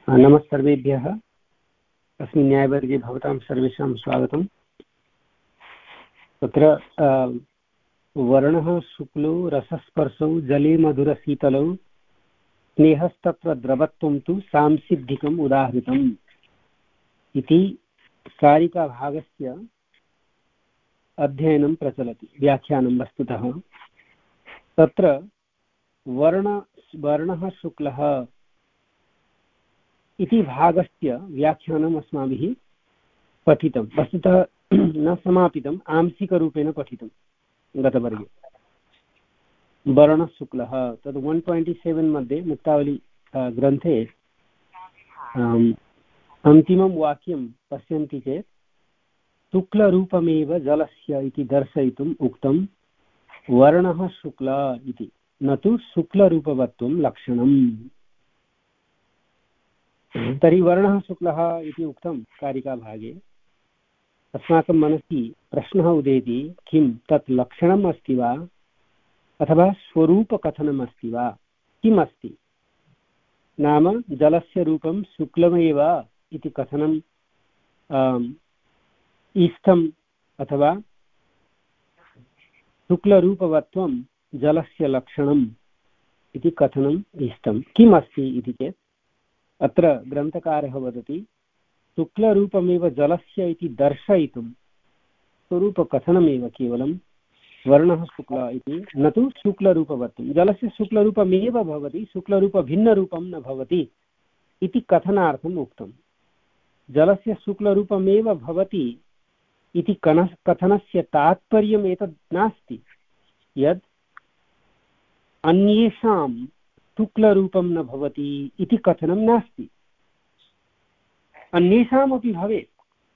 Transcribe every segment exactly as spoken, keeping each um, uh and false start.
नमस्सर्वेभ्यः। अस्मिन् न्यायवर्गे भवतां सर्वेषां स्वागतम्। तत्र वर्णः शुक्लो रसस्पर्शौ जले मधुरशीतलौ स्नेहस्तत्र द्रवत्वं तु सांसिद्धिकम् उदाहृतम् इति कारिकाभागस्य अध्ययनं प्रचलति, व्याख्यानं वस्तुतः। तत्र वर्ण वर्णः शुक्लः इति भागस्य व्याख्यानम् अस्माभिः पठितं, वस्तुतः न समापितम्, आंशिकरूपेण पठितं गतवर्गे। वर्णः शुक्लः तद् वन् ट्वेण्टि सेवेन् मध्ये मुक्तावली ग्रन्थे अन्तिमं वाक्यं पश्यन्ति चेत् शुक्लरूपमेव जलस्य इति दर्शयितुम् उक्तं वर्णः शुक्लः इति, न तु शुक्लरूपवत्वं लक्षणम्। तर्हि वर्णः शुक्लः इति उक्तं कारिकाभागे। अस्माकं मनसि प्रश्नः उदेति, किं तत् लक्षणम् अस्ति वा अथवा स्वरूपकथनम् अस्ति वा? किम् अस्ति? नाम जलस्य रूपं शुक्लमेव इति कथनम् इष्टम् अथवा शुक्लरूपवत्वं जलस्य लक्षणम् इति कथनम् इष्टं। किम् अस्ति इति चेत् अत्र ग्रन्थकारः वदति शुक्लरूपमेव जलस्य इति दर्शयितुं स्वरूपकथनमेव केवलं वर्णः शुक्लः इति, न तु शुक्लरूपवत्वं। जलस्य शुक्लरूपमेव भवति, शुक्लरूपभिन्नरूपं न भवति इति कथनार्थम् उक्तं। जलस्य शुक्लरूपमेव भवति इति कन कथनस्य तात्पर्यम् एतद् नास्ति यद् अन्येषां शुक्लरूपं न भवति इति कथनं नास्ति। अन्येषामपि भवेत्,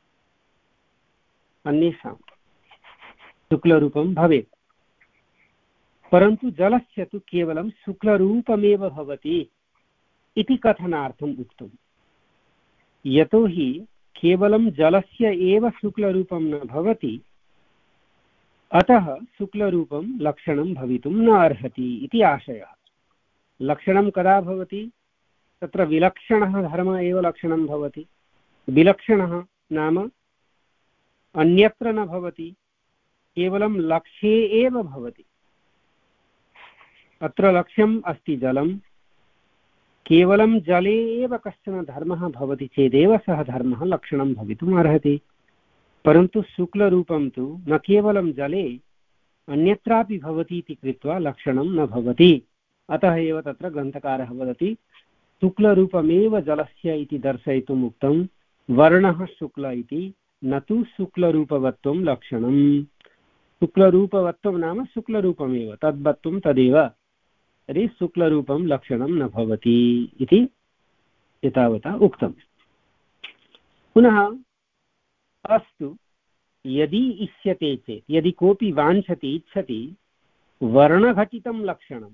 अन्येषां शुक्लरूपं भवेत्, परन्तु जलस्य तु केवलं शुक्लरूपमेव भवति इति कथनार्थम् उक्तम्। यतोहि केवलं जलस्य एव शुक्लरूपं न भवति, अतः शुक्लरूपं लक्षणं भवितुं न अर्हति इति आशयः। लक्षणं कदा भवति? तत्र विलक्षणः धर्म एव लक्षणं भवति। विलक्षणः नाम अन्यत्र न भवति, केवलं लक्ष्ये एव भवति। अत्र लक्ष्यम् अस्ति जलं, केवलं जले एव कश्चन धर्मः भवति चेदेव सः धर्मः लक्षणं भवितुम् अर्हति। परन्तु शुक्लरूपं तु न केवलं जले अन्यत्रापि भवति इति कृत्वा लक्षणं न भवति। अतः एव तत्र ग्रन्थकारः वदति शुक्लरूपमेव जलस्य इति दर्शयितुम् उक्तं वर्णः शुक्ल इति, न तु शुक्लरूपवत्वं लक्षणम्। शुक्लरूपवत्वं नाम शुक्लरूपमेव, तद्वत्वं तदेव, तर्हि शुक्लरूपं लक्षणं न भवति इति एतावता उक्तम्। पुनः अस्तु, यदि इष्यते चेत्, यदि कोऽपि वाञ्छति, इच्छति वर्णघटितं लक्षणं,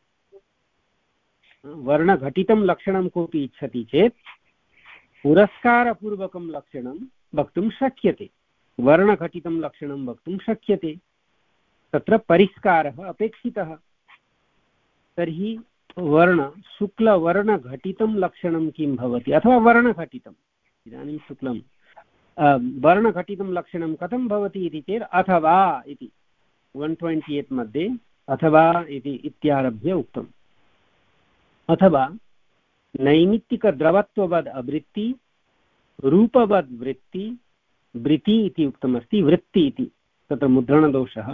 वर्णघटितं लक्षणं कोऽपि इच्छति चेत् पुरस्कारपूर्वकं लक्षणं वक्तुं शक्यते, वर्णघटितं लक्षणं वक्तुं शक्यते। तत्र परिष्कारः अपेक्षितः। तर्हि वर्ण शुक्लवर्णघटितं लक्षणं किं भवति, अथवा वर्णघटितम्, इदानीं शुक्लं वर्णघटितं लक्षणं कथं भवति इति चेत् अथवा इति वन् ट्वेण्टि एय्ट् मध्ये अथवा इति इत्यारभ्य उक्तम्। अथवा नैमित्तिकद्रवत्ववद् अवृत्ति, रूपवद् वृत्ति, वृत्ति इति उक्तमस्ति, वृत्ति इति तत्र मुद्रणदोषः।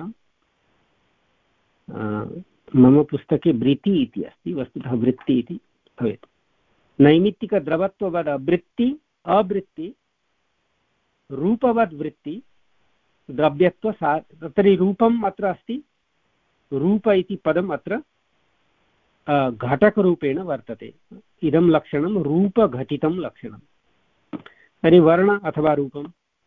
मम पुस्तके वृत्ति इति अस्ति, वस्तुतः वृत्ति इति भवेत्। नैमित्तिकद्रवत्ववद् अवृत्ति, अवृत्ति, रूपवद् वृत्ति, द्रव्यत्व सा, तर्हि रूपम् अत्र अस्ति, रूप इति पदम् अत्र घटकरूपेण वर्तते। इदं लक्षणं रूपघटितं लक्षणं। तर्हि वर्ण अथवा रूपं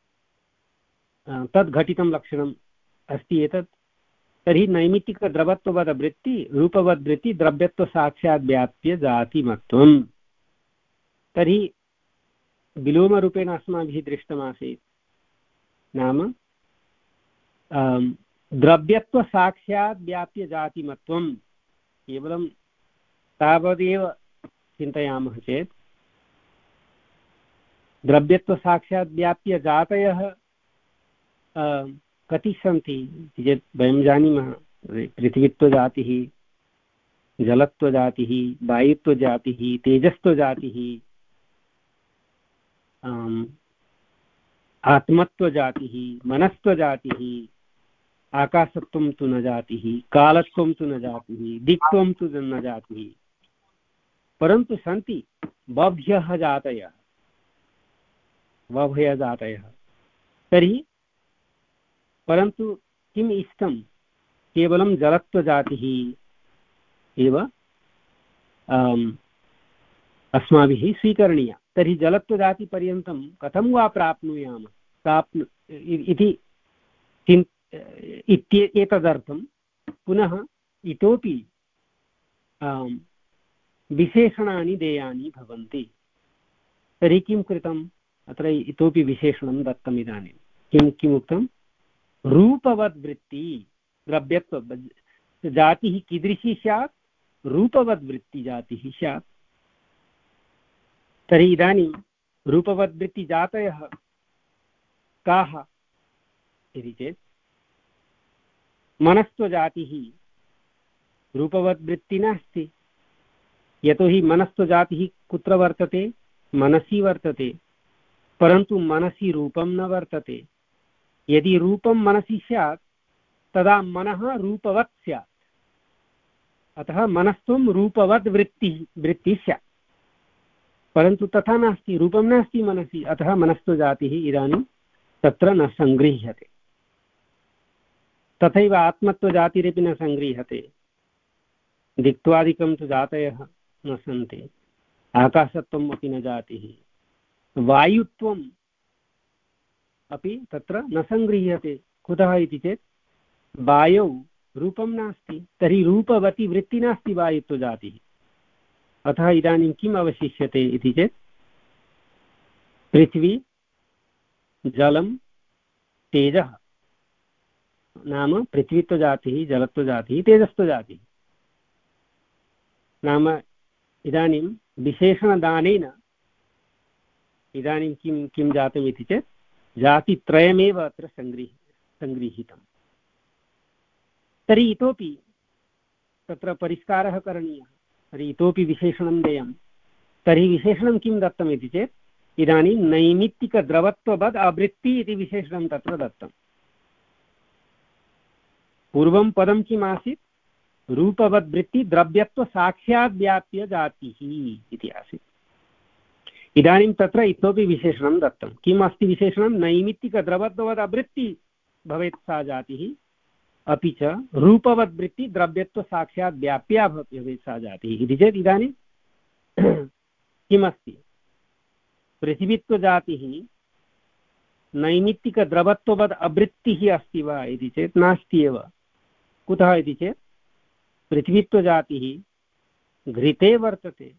तद्घटितं लक्षणम् अस्ति एतत्। तर्हि नैमित्तिकद्रवत्ववद्वृत्ति, रूपवद्वृत्ति, द्रव्यत्वसाक्षात् व्याप्य जातिमत्वम्। तर्हि विलोमरूपेण अस्माभिः दृष्टमासीत्, नाम द्रव्यत्वसाक्षात् व्याप्य जातिमत्वं। केवलं तावदेव चिन्तयामः चेत् द्रव्यत्वसाक्षात् व्याप्य जातयः कति सन्ति इति चेत् वयं जानीमः। पृथिवीत्वजातिः, जलत्वजातिः, वायुत्वजातिः, तेजस्त्वजातिः, आत्मत्वजातिः, मनस्त्वजातिः, आकाशत्वं तु न जातिः, कालत्वं तु न जातिः, दिक्त्वं तु न जातिः, परन्तु सन्ति बभ्यः जातयः, बभ्यः जातयः। तर्हि परन्तु किम् इष्टं? केवलं जलत्वजातिः एव अस्माभिः स्वीकरणीया। तर्हि जलत्वजातिपर्यन्तं कथं वा प्राप्नुयाम प्राप्नु इति चिन् एतदर्थं पुनः इतोपि विशेषणानि देयानि भवन्ति। तर्हि किं कृतम्? अत्र इतोपि विशेषणं दत्तम्। इदानीं किं किम् उक्तं? रूपवद्वृत्ति, द्रव्यत्व जातिः कीदृशी स्यात्? रूपवद्वृत्तिजातिः स्यात्। तर्हि इदानीं रूपवद्वृत्तिजातयः काः इति चेत् मनस्त्वजातिः रूपवद्वृत्ति नास्ति। यतोहि मनस्त्वजातिः कुत्र वर्तते? मनसि वर्तते, परन्तु मनसि रूपं न वर्तते। यदि रूपं मनसि स्यात् तदा मनः रूपवत् स्यात्। अतः मनस्त्वं रूपवद् वृत्तिः वृत्तिः स्यात्, परन्तु तथा नास्ति, रूपं नास्ति मनसि। अतः मनस्त्वजातिः इदानीं तत्र न सङ्गृह्यते। तथैव आत्मत्वजातिरपि न सङ्गृह्यते। दिक्त्वादिकं तु जातयः न सन्ति, आकाशत्वम् अपि न जातिः, वायुत्वम् अपि तत्र न सङ्गृह्यते। कुतः इति चेत् वायौ रूपं नास्ति, तर्हि रूपवती वृत्ति नास्ति वायुत्वजातिः। अतः इदानीं किम् अवशिष्यते इति चेत् पृथ्वी, जलं, तेजः, नाम पृथ्वीत्वजातिः, जलत्वजातिः, तेजस्त्वजातिः। नाम इदानीं विशेषणदानेन इदानीं किं किं जातम् इति चेत् जातित्रयमेव अत्र सङ्गृह् सङ्गृहीतम्। तर्हि इतोपि तत्र परिष्कारः करणीयः। तर्हि इतोपि विशेषणं देयं। तर्हि विशेषणं किं दत्तम् इति चेत् इदानीं नैमित्तिकद्रवत्ववद् आवृत्ति इति विशेषणं तत्र दत्तम्। पूर्वं पदं किम् आसीत्? रूपवद्वृत्ति द्रव्यत्वसाक्ष्यात् व्याप्य जातिः इति आसीत्। इदानीं तत्र इतोपि विशेषणं दत्तं। किम् अस्ति विशेषणं? नैमित्तिकद्रवत्ववद् आवृत्ति भवेत् सा जातिः, अपि च रूपवद्वृत्ति द्रव्यत्वसाक्ष्यात् व्याप्या भवेत् सा जातिः। इति चेत् इदानीं किमस्ति? पृथिवीत्वजातिः नैमित्तिकद्रवत्ववद् आवृत्तिः अस्ति वा इति चेत् नास्ति एव। कुतः इति चेत् पृथ्वीत्वजातिः घृते वर्तते,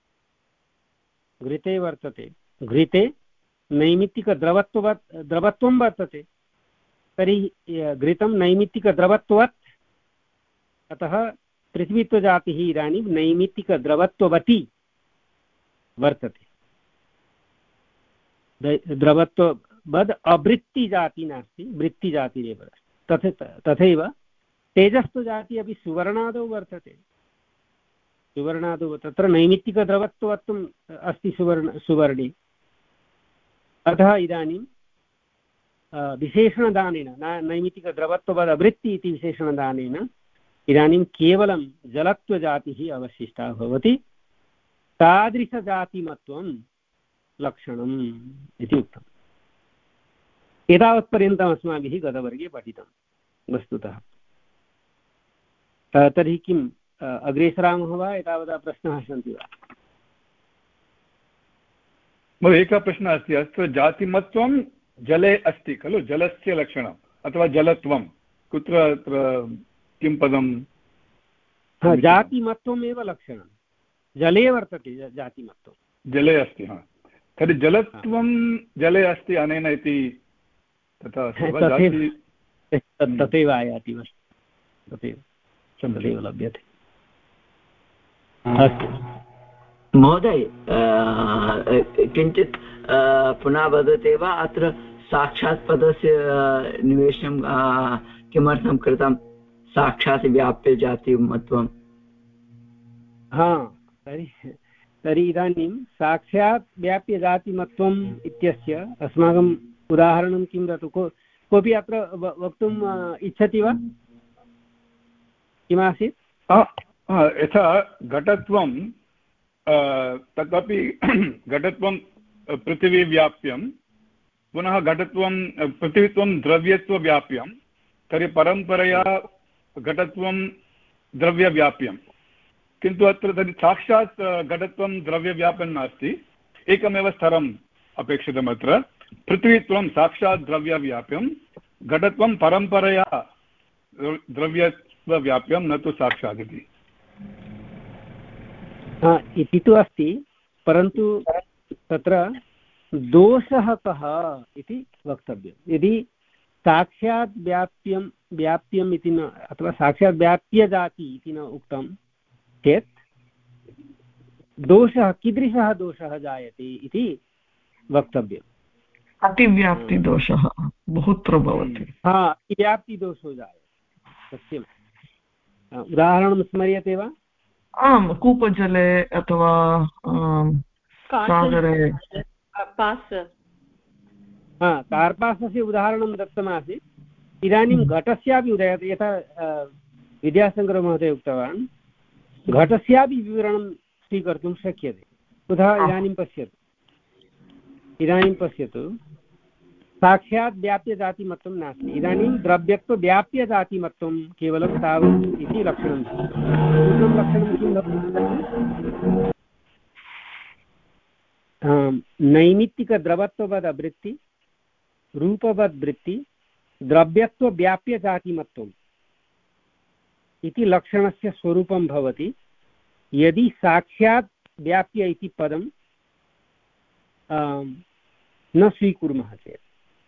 घृते वर्तते, घृते नैमित्तिकद्रवत्ववत् द्रवत्वं वर्तते। तर्हि घृतं नैमित्तिकद्रवत्ववत्, अतः पृथ्वीत्वजातिः इदानीं नैमित्तिकद्रवत्ववती वर्तते। द्रवत्ववद् अवृत्तिजाति नास्ति, वृत्तिजातिरेव। तथ तथैव तेजस्त्वजातिः अपि सुवर्णादौ वर्तते। सुवर्णादौ तत्र नैमित्तिकद्रवत्वत्वम् अस्ति सुवर्ण सुवर्णे। अतः इदानीं विशेषणदानेन नैमित्तिकद्रवत्ववद् आवृत्ति इति विशेषणदानेन इदानीं केवलं जलत्वजातिः अवशिष्टा भवति। तादृशजातिमत्वं लक्षणम् इति उक्तम्। एतावत्पर्यन्तम् अस्माभिः गतवर्गे पठितं वस्तुतः। तर्हि किम् अग्रे सरामः वा? एतावता प्रश्नाः सन्ति वा? मम एकः प्रश्नः अस्ति। अत्र जातिमत्वं जले अस्ति खलु, जलस्य लक्षणम् अथवा जलत्वं कुत्र अत्र किं पदं? जातिमत्वमेव लक्षणं, जले वर्तते जातिमत्वं, जले अस्ति। हा, तर्हि जलत्वं जले अस्ति अनेन इति तथा तथैव आयाति तथैव तथैव लभ्यते। अस्तु, महोदय किञ्चित् पुनः वदति वा अत्र साक्षात् पदस्य निवेशनं किमर्थं कृतं साक्षात् व्याप्य जातिमत्वं हा तर्हि तर्हि इदानीं साक्षात् व्याप्य जातिमत्वम् इत्यस्य अस्माकम् उदाहरणं किं दत्तु को कोऽपि अत्र वक्तुम् इच्छति वा किमासीत् यथा घटत्वं तदपि घटत्वं पृथिवीव्याप्यं पुनः घटत्वं पृथिवीत्वं द्रव्यत्वव्याप्यं तर्हि परम्परया घटत्वं द्रव्यव्याप्यं किन्तु अत्र तर्हि साक्षात् घटत्वं द्रव्यव्याप्यं नास्ति एकमेव स्तरम् अपेक्षितम् अत्र पृथ्वीत्वं साक्षात् द्रव्यव्याप्यं घटत्वं परम्परया द्रव्यत्वव्याप्यं न तु साक्षात् इति इति तु अस्ति परन्तु तत्र दोषः कः इति वक्तव्यं यदि साक्षात् व्याप्यं व्याप्यम् इति न अथवा साक्षात् व्याप्यजाति इति न उक्तं चेत् दोषः कीदृशः दोषः जायते इति वक्तव्यम् अतिव्याप्तिदोषः बहुत्र भवति हा अतिव्याप्तिदोषो जायते सत्यम् उदाहरणं स्मर्यते वा आम् कूपजले अथवा सागरे हा कार्पासस्य उदाहरणं दत्तमासीत् इदानीं घटस्यापि उदयते यथा विद्याशङ्करमहोदय उक्तवान् घटस्यापि विवरणं स्वीकर्तुं शक्यते कुतः इदानीं पश्यतु इदानीं पश्यतु साक्षात् व्याप्यजातिमत्वं नास्ति इदानीं द्रव्यत्वव्याप्यजातिमत्वं केवलं तावत् इति लक्षणं पूर्णं लक्षणं किं भवति नैमित्तिकद्रवत्ववद्वृत्ति रूपवद्वृत्ति द्रव्यत्वव्याप्यजातिमत्वम् इति लक्षणस्य स्वरूपं भवति यदि साक्षात् व्याप्य इति पदं न स्वीकुर्मः चेत्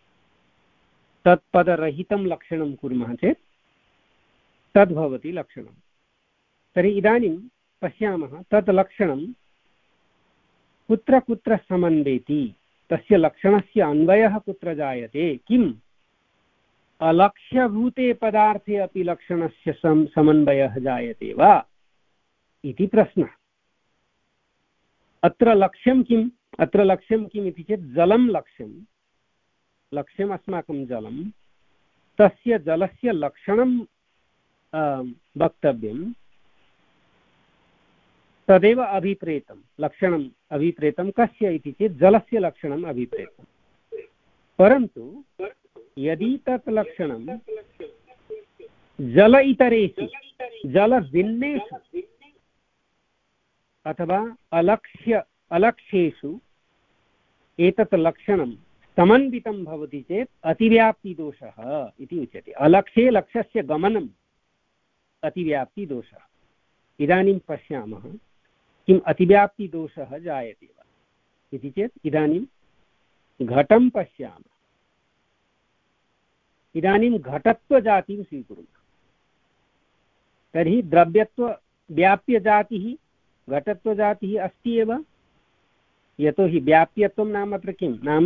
तत्पदरहितं लक्षणं कुर्मः चेत् तद्भवति लक्षणं तर्हि इदानीं पश्यामः तत् लक्षणं कुत्र कुत्र समन्वेति तस्य लक्षणस्य अन्वयः कुत्र जायते किम् अलक्ष्यभूते पदार्थे अपि लक्षणस्य सम समन्वयः जायते वा इति प्रश्नः अत्र लक्ष्यं किम् अत्र लक्ष्यं किम् इति चेत् जलं लक्ष्यं लक्ष्यम् अस्माकं जलं तस्य जलस्य लक्षणं वक्तव्यं तदेव अभिप्रेतं लक्षणम् अभिप्रेतं कस्य इति चेत् जलस्य लक्षणम् अभिप्रेतं परन्तु यदि तत् लक्षणं जल इतरेषु जलभिन्नेषु अथवा अलक्ष्य अलक्ष्येषु एतत् लक्षणं समन्वितं भवति चेत् अतिव्याप्तिदोषः इति उच्यते अलक्ष्ये लक्ष्यस्य गमनम् अतिव्याप्तिदोषः इदानीं पश्यामः किम् अतिव्याप्तिदोषः जायते वा इति चेत् इदानीं घटं पश्यामः इदानीं घटत्वजातिं स्वीकुर्मः तर्हि द्रव्यत्वव्याप्यजातिः घटत्वजातिः अस्ति एव यतोहि व्याप्यत्वं नाम अत्र किं नाम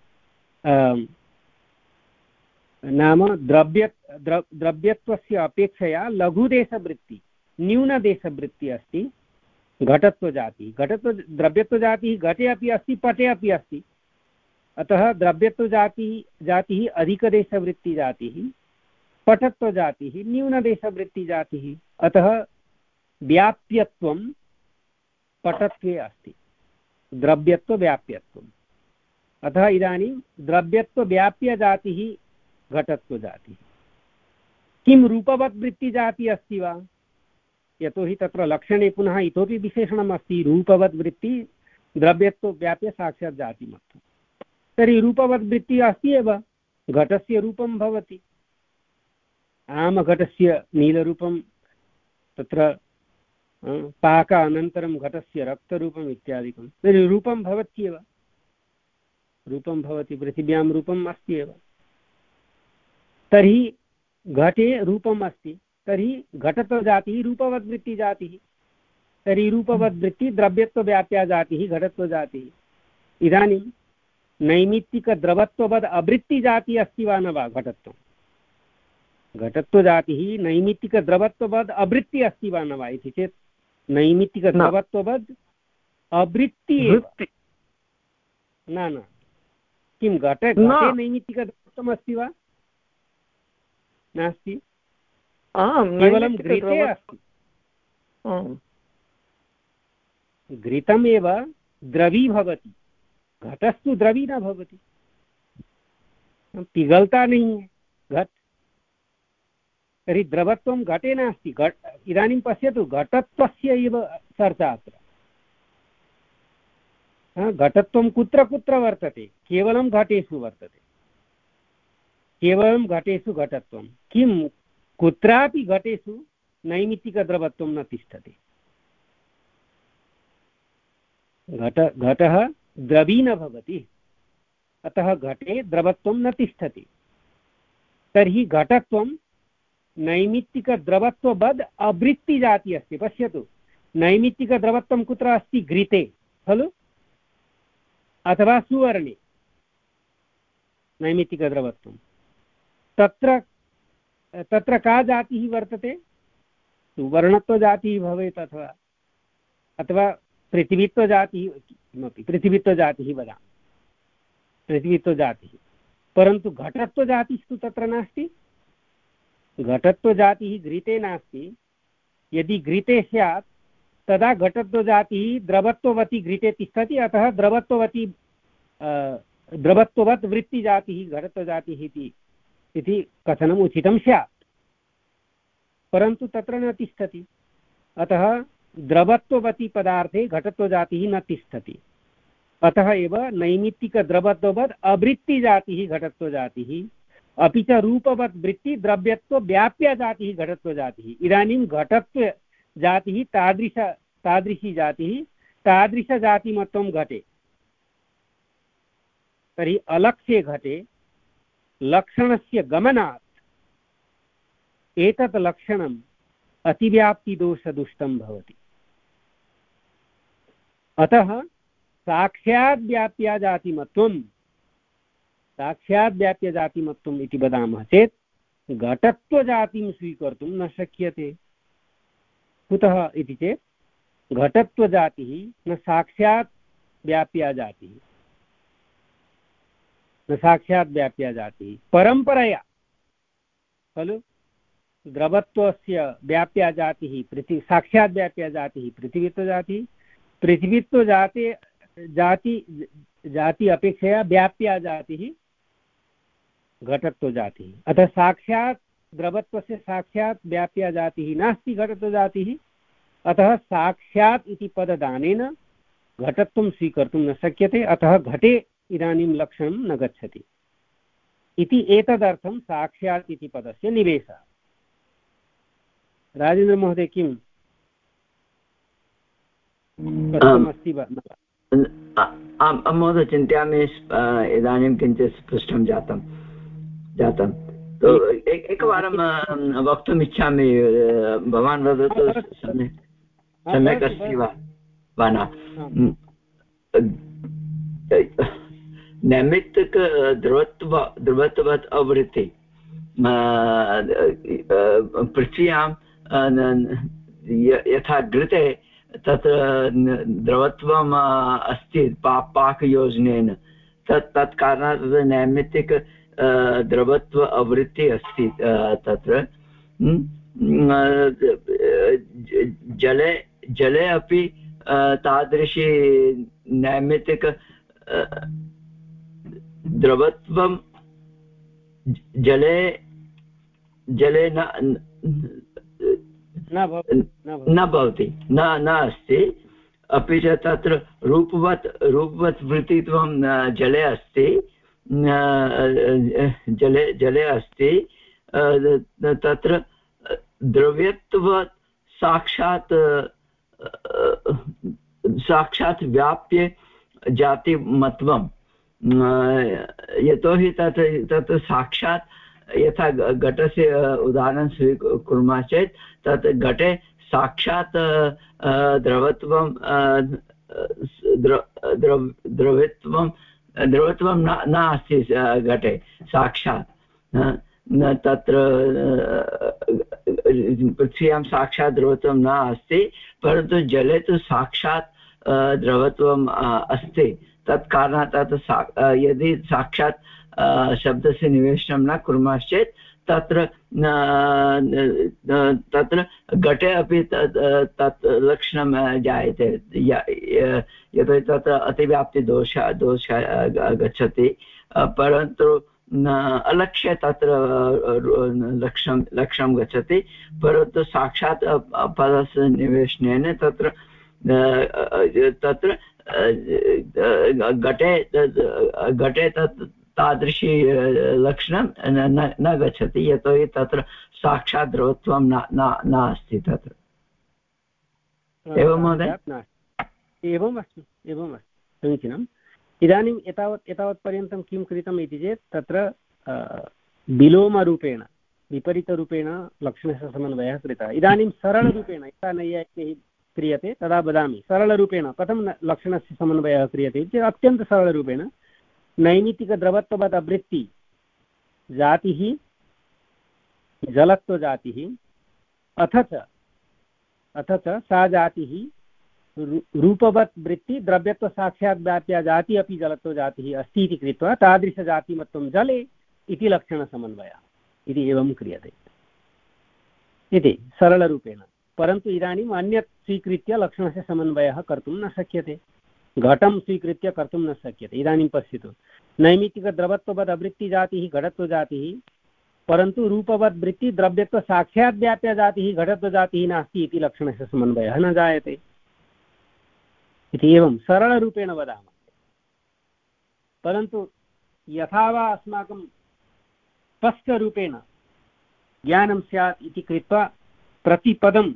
नाम द्रव्य द्र द्रव्यत्वस्य अपेक्षया लघुदेशवृत्ति न्यूनदेशवृत्तिः अस्ति घटत्वजातिः घटत्व द्रव्यत्वजातिः घटे अपि अस्ति पटे अपि अस्ति अतः द्रव्यत्वजातिः जातिः अधिकदेशवृत्तिजातिः पटत्वजातिः न्यूनदेशवृत्तिजातिः अतः व्याप्यत्वं पटत्वे अस्ति द्रव्यत्वव्याप्यत्वम् अतः इदानीं द्रव्यत्वव्याप्यजातिः घटत्वजातिः किं रूपवद्वृत्तिजातिः अस्ति वा यतोहि तत्र लक्षणे पुनः इतोपि विशेषणम् अस्ति रूपवद्वृत्ति द्रव्यत्वव्याप्य साक्षात् जातिमत्वं तर्हि रूपवद्वृत्तिः अस्ति एव घटस्य रूपं भवति आमघटस्य नीलरूपं तत्र पाक अनन्तरं घटस्य रक्तरूपम् इत्यादिकं तर्हि रूपं भवत्येव रूपं भवति पृथिव्यां रूपम् अस्ति एव तर्हि घटे रूपम् अस्ति तर्हि घटत्वजातिः रूपवद्वृत्तिजातिः तर्हि रूपवद्वृत्ति द्रव्यत्वव्याप्या जातिः घटत्वजातिः। इदानीं नैमित्तिकद्रवत्ववद् अवृत्तिजातिः अस्ति वा न वा घटत्वं? घटत्वजातिः नैमित्तिकद्रवत्ववद् अवृत्ति अस्ति वा न वा इति चेत् नैमित्तिकद्रवत्ववद् अवृत्ति एव न न किं घटे घटे नैमित्तिकद्रवत्वम् अस्ति वा? नास्ति, केवलं घृते अस्ति। घृतमेव द्रवी भवति, घटस्तु द्रवी न भवति, पिघलता नहीं है घट। तर्हि द्रवत्वं घटे नास्ति। घट इदानीं पश्यतु, घटत्वस्य एव चर्चा अत्र। घटत्वं कुत्र कुत्र वर्तते? केवलं घटेषु वर्तते, केवलं घटेषु घटत्वं। किं कुत्रापि घटेषु नैमित्तिकद्रवत्वं न तिष्ठति। घट घटः द्रवी न भवति, अतः घटे द्रवत्वं न तिष्ठति। तर्हि घटत्वं नैमित्तिकद्रवत्ववद् अवृत्तिजाति अस्ति। पश्यतु, नैमित्तिकद्रवत्वं कुत्र अस्ति? घृते खलु, अथवा सुवर्णे नैमित्तिकद्रवत्वं। तत्र तत्र का जातिः वर्तते? सुवर्णत्वजातिः भवेत्, अथवा अथवा पृथिवीत्वजातिः, किमपि पृथिवीत्वजातिः वदामि, पृथिवीत्वजातिः। परन्तु घटत्वजातिस्तु तत्र नास्ति। घटत्वजातिः घृते नास्ति। यदि घृते स्यात् तदा घटत्वजातिः द्रवत्ववती घृते तिष्ठति, अतः द्रवत्ववती द्रवत्ववत् वृत्तिजातिः घटत्वजातिः इति कथनम् उचितं स्यात्। परन्तु तत्र न तिष्ठति, अतः द्रवत्ववती पदार्थे घटत्वजातिः न तिष्ठति। अतः एव नैमित्तिकद्रवत्ववद् अवृत्तिजातिः घटत्वजातिः, अपि च रूपवद् वृत्ति द्रव्यत्वव्याप्या जातिः घटत्वजातिः। इदानीं घटत्वजातिः तादृश तादृशी जातिः, तादृशजातिमत्वं घटे। तर्हि अलक्ष्ये घटे लक्षणस्य गमनात् एतत् लक्षणम् अतिव्याप्तिदोषदुष्टं भवति। अतः साक्षात् व्याप्या जातिमत्वं साक्षात् व्याप्य जातिमत्वम् इति वदामः चेत् घटत्वजातिं स्वीकर्तुं न शक्यते। कुतः इति चेत् घटत्वजातिः न साक्षात् व्याप्या जातिः, न साक्षात् व्याप्या जातिः, परम्परया खलु। द्रवत्वस्य व्याप्या जातिः पृथ्वी, साक्षात् व्याप्या जातिः पृथिवीत्वजातिः, पृथिवीत्वजाते जाति जाति अपेक्षया व्याप्या जातिः घटत्वजातिः। अतः साक्षात् द्रवत्वस्य साक्षात् व्याप्या जातिः नास्ति घटत्वजातिः, अतः साक्षात् इति पददानेन घटत्वं स्वीकर्तुं न शक्यते। अतः घटे इदानीं लक्षणं न गच्छति इति एतदर्थं साक्षात् इति पदस्य निवेशः। राजेन्द्रमहोदय किं कथमस्ति वा? आं महोदय, चिन्तयामि, इदानीं किञ्चित् स्पष्टं जातं जातं एकवारं वक्तुम् इच्छामि। भवान् वदतु, सम्यक् सम्यक् अस्ति वा वा न? नैमित्तिक द्रवत्व द्रवत्ववत् अवृत्ति पृथ्व्यां यथा घृते तत्र द्रवत्वम् अस्ति पा पाकयोजनेन, तत् तत् कारणात् नैमित्तिक द्रवत्व अवृत्ति अस्ति तत्र। जले जले अपि तादृशी नैमित्तिक द्रवत्वं जले जले न न भवति, न न अस्ति। अपि च तत्र रूपवत् रूपवत् वृत्तित्वं जले अस्ति, जले जले अस्ति। तत्र द्रव्यत्वत् साक्षात् साक्षात् व्याप्य जातिमत्वं, यतोहि तत् तत् साक्षात्, यथा घटस्य उदाहरणं स्वीकुर्मः चेत् तत् घटे साक्षात् द्रवत्वं द्रवित्वं द्रवत्वं नास्ति घटे साक्षात् न तत्र पृथ्व्यां साक्षात् द्रवत्वं न अस्ति परन्तु जले तु साक्षात् द्रवत्वम् अस्ति तत् कारणात् तत् सा यदि साक्षात् शब्दस्य निवेशनं न कुर्मश्चेत् तत्र तत्र घटे अपि तत् तत् लक्षणं जायते यतोहि तत्र अतिव्याप्तिदोषः दोषः गच्छति परन्तु अलक्ष्य तत्र लक्षणं लक्षणं गच्छति परन्तु साक्षात् पदस्य निवेशनेन तत्र तत्र घटे घटे तत् तादृशी लक्षणं न न गच्छति यतोहि तत्र साक्षात् द्रवत्वं न नास्ति तत्र एवं महोदय एवम् अस्ति एवम् अस्ति समीचीनम् इदानीम् एतावत् एतावत्पर्यन्तं किं कृतम् इति चेत् तत्र विलोमरूपेण विपरीतरूपेण लक्षणस्य समन्वयः कृतः इदानीं सरलरूपेण यथा नैयायिकैः क्रियते तदा वदामि सरलरूपेण कथं लक्षणस्य समन्वयः क्रियते इति अत्यन्तसरलरूपेण नैमित्तिकद्रवत्ववद् अवृत्ति जातिः जलत्वजातिः अथ च अथ च सा जातिः रूपवत् वृत्ति द्रव्यत्व साक्षात् व्याप्या जाति अपि जलत्वजातिः अस्ति इति कृत्वा तादृशजातिमत्वं जले इति लक्षणसमन्वयः इति एवं क्रियते इति सरलरूपेण परन्तु इदानीम् अन्यत् स्वीकृत्य लक्षणस्य समन्वयः कर्तुं न शक्यते घटं स्वीकृत्य कर्तुं न शक्यते इदानीं पश्यतु नैमित्तिकद्रवत्ववद् अवृत्तिजातिः घटत्वजातिः परन्तु रूपवद्वृत्ति द्रव्यत्व साक्षात् व्याप्या जातिः घटत्वजातिः नास्ति इति लक्षणस्य समन्वयः न जायते इति एवं सरलरूपेण वदामः परन्तु यथा वा अस्माकं स्पष्टरूपेण ज्ञानं स्यात् इति कृत्वा प्रतिपदं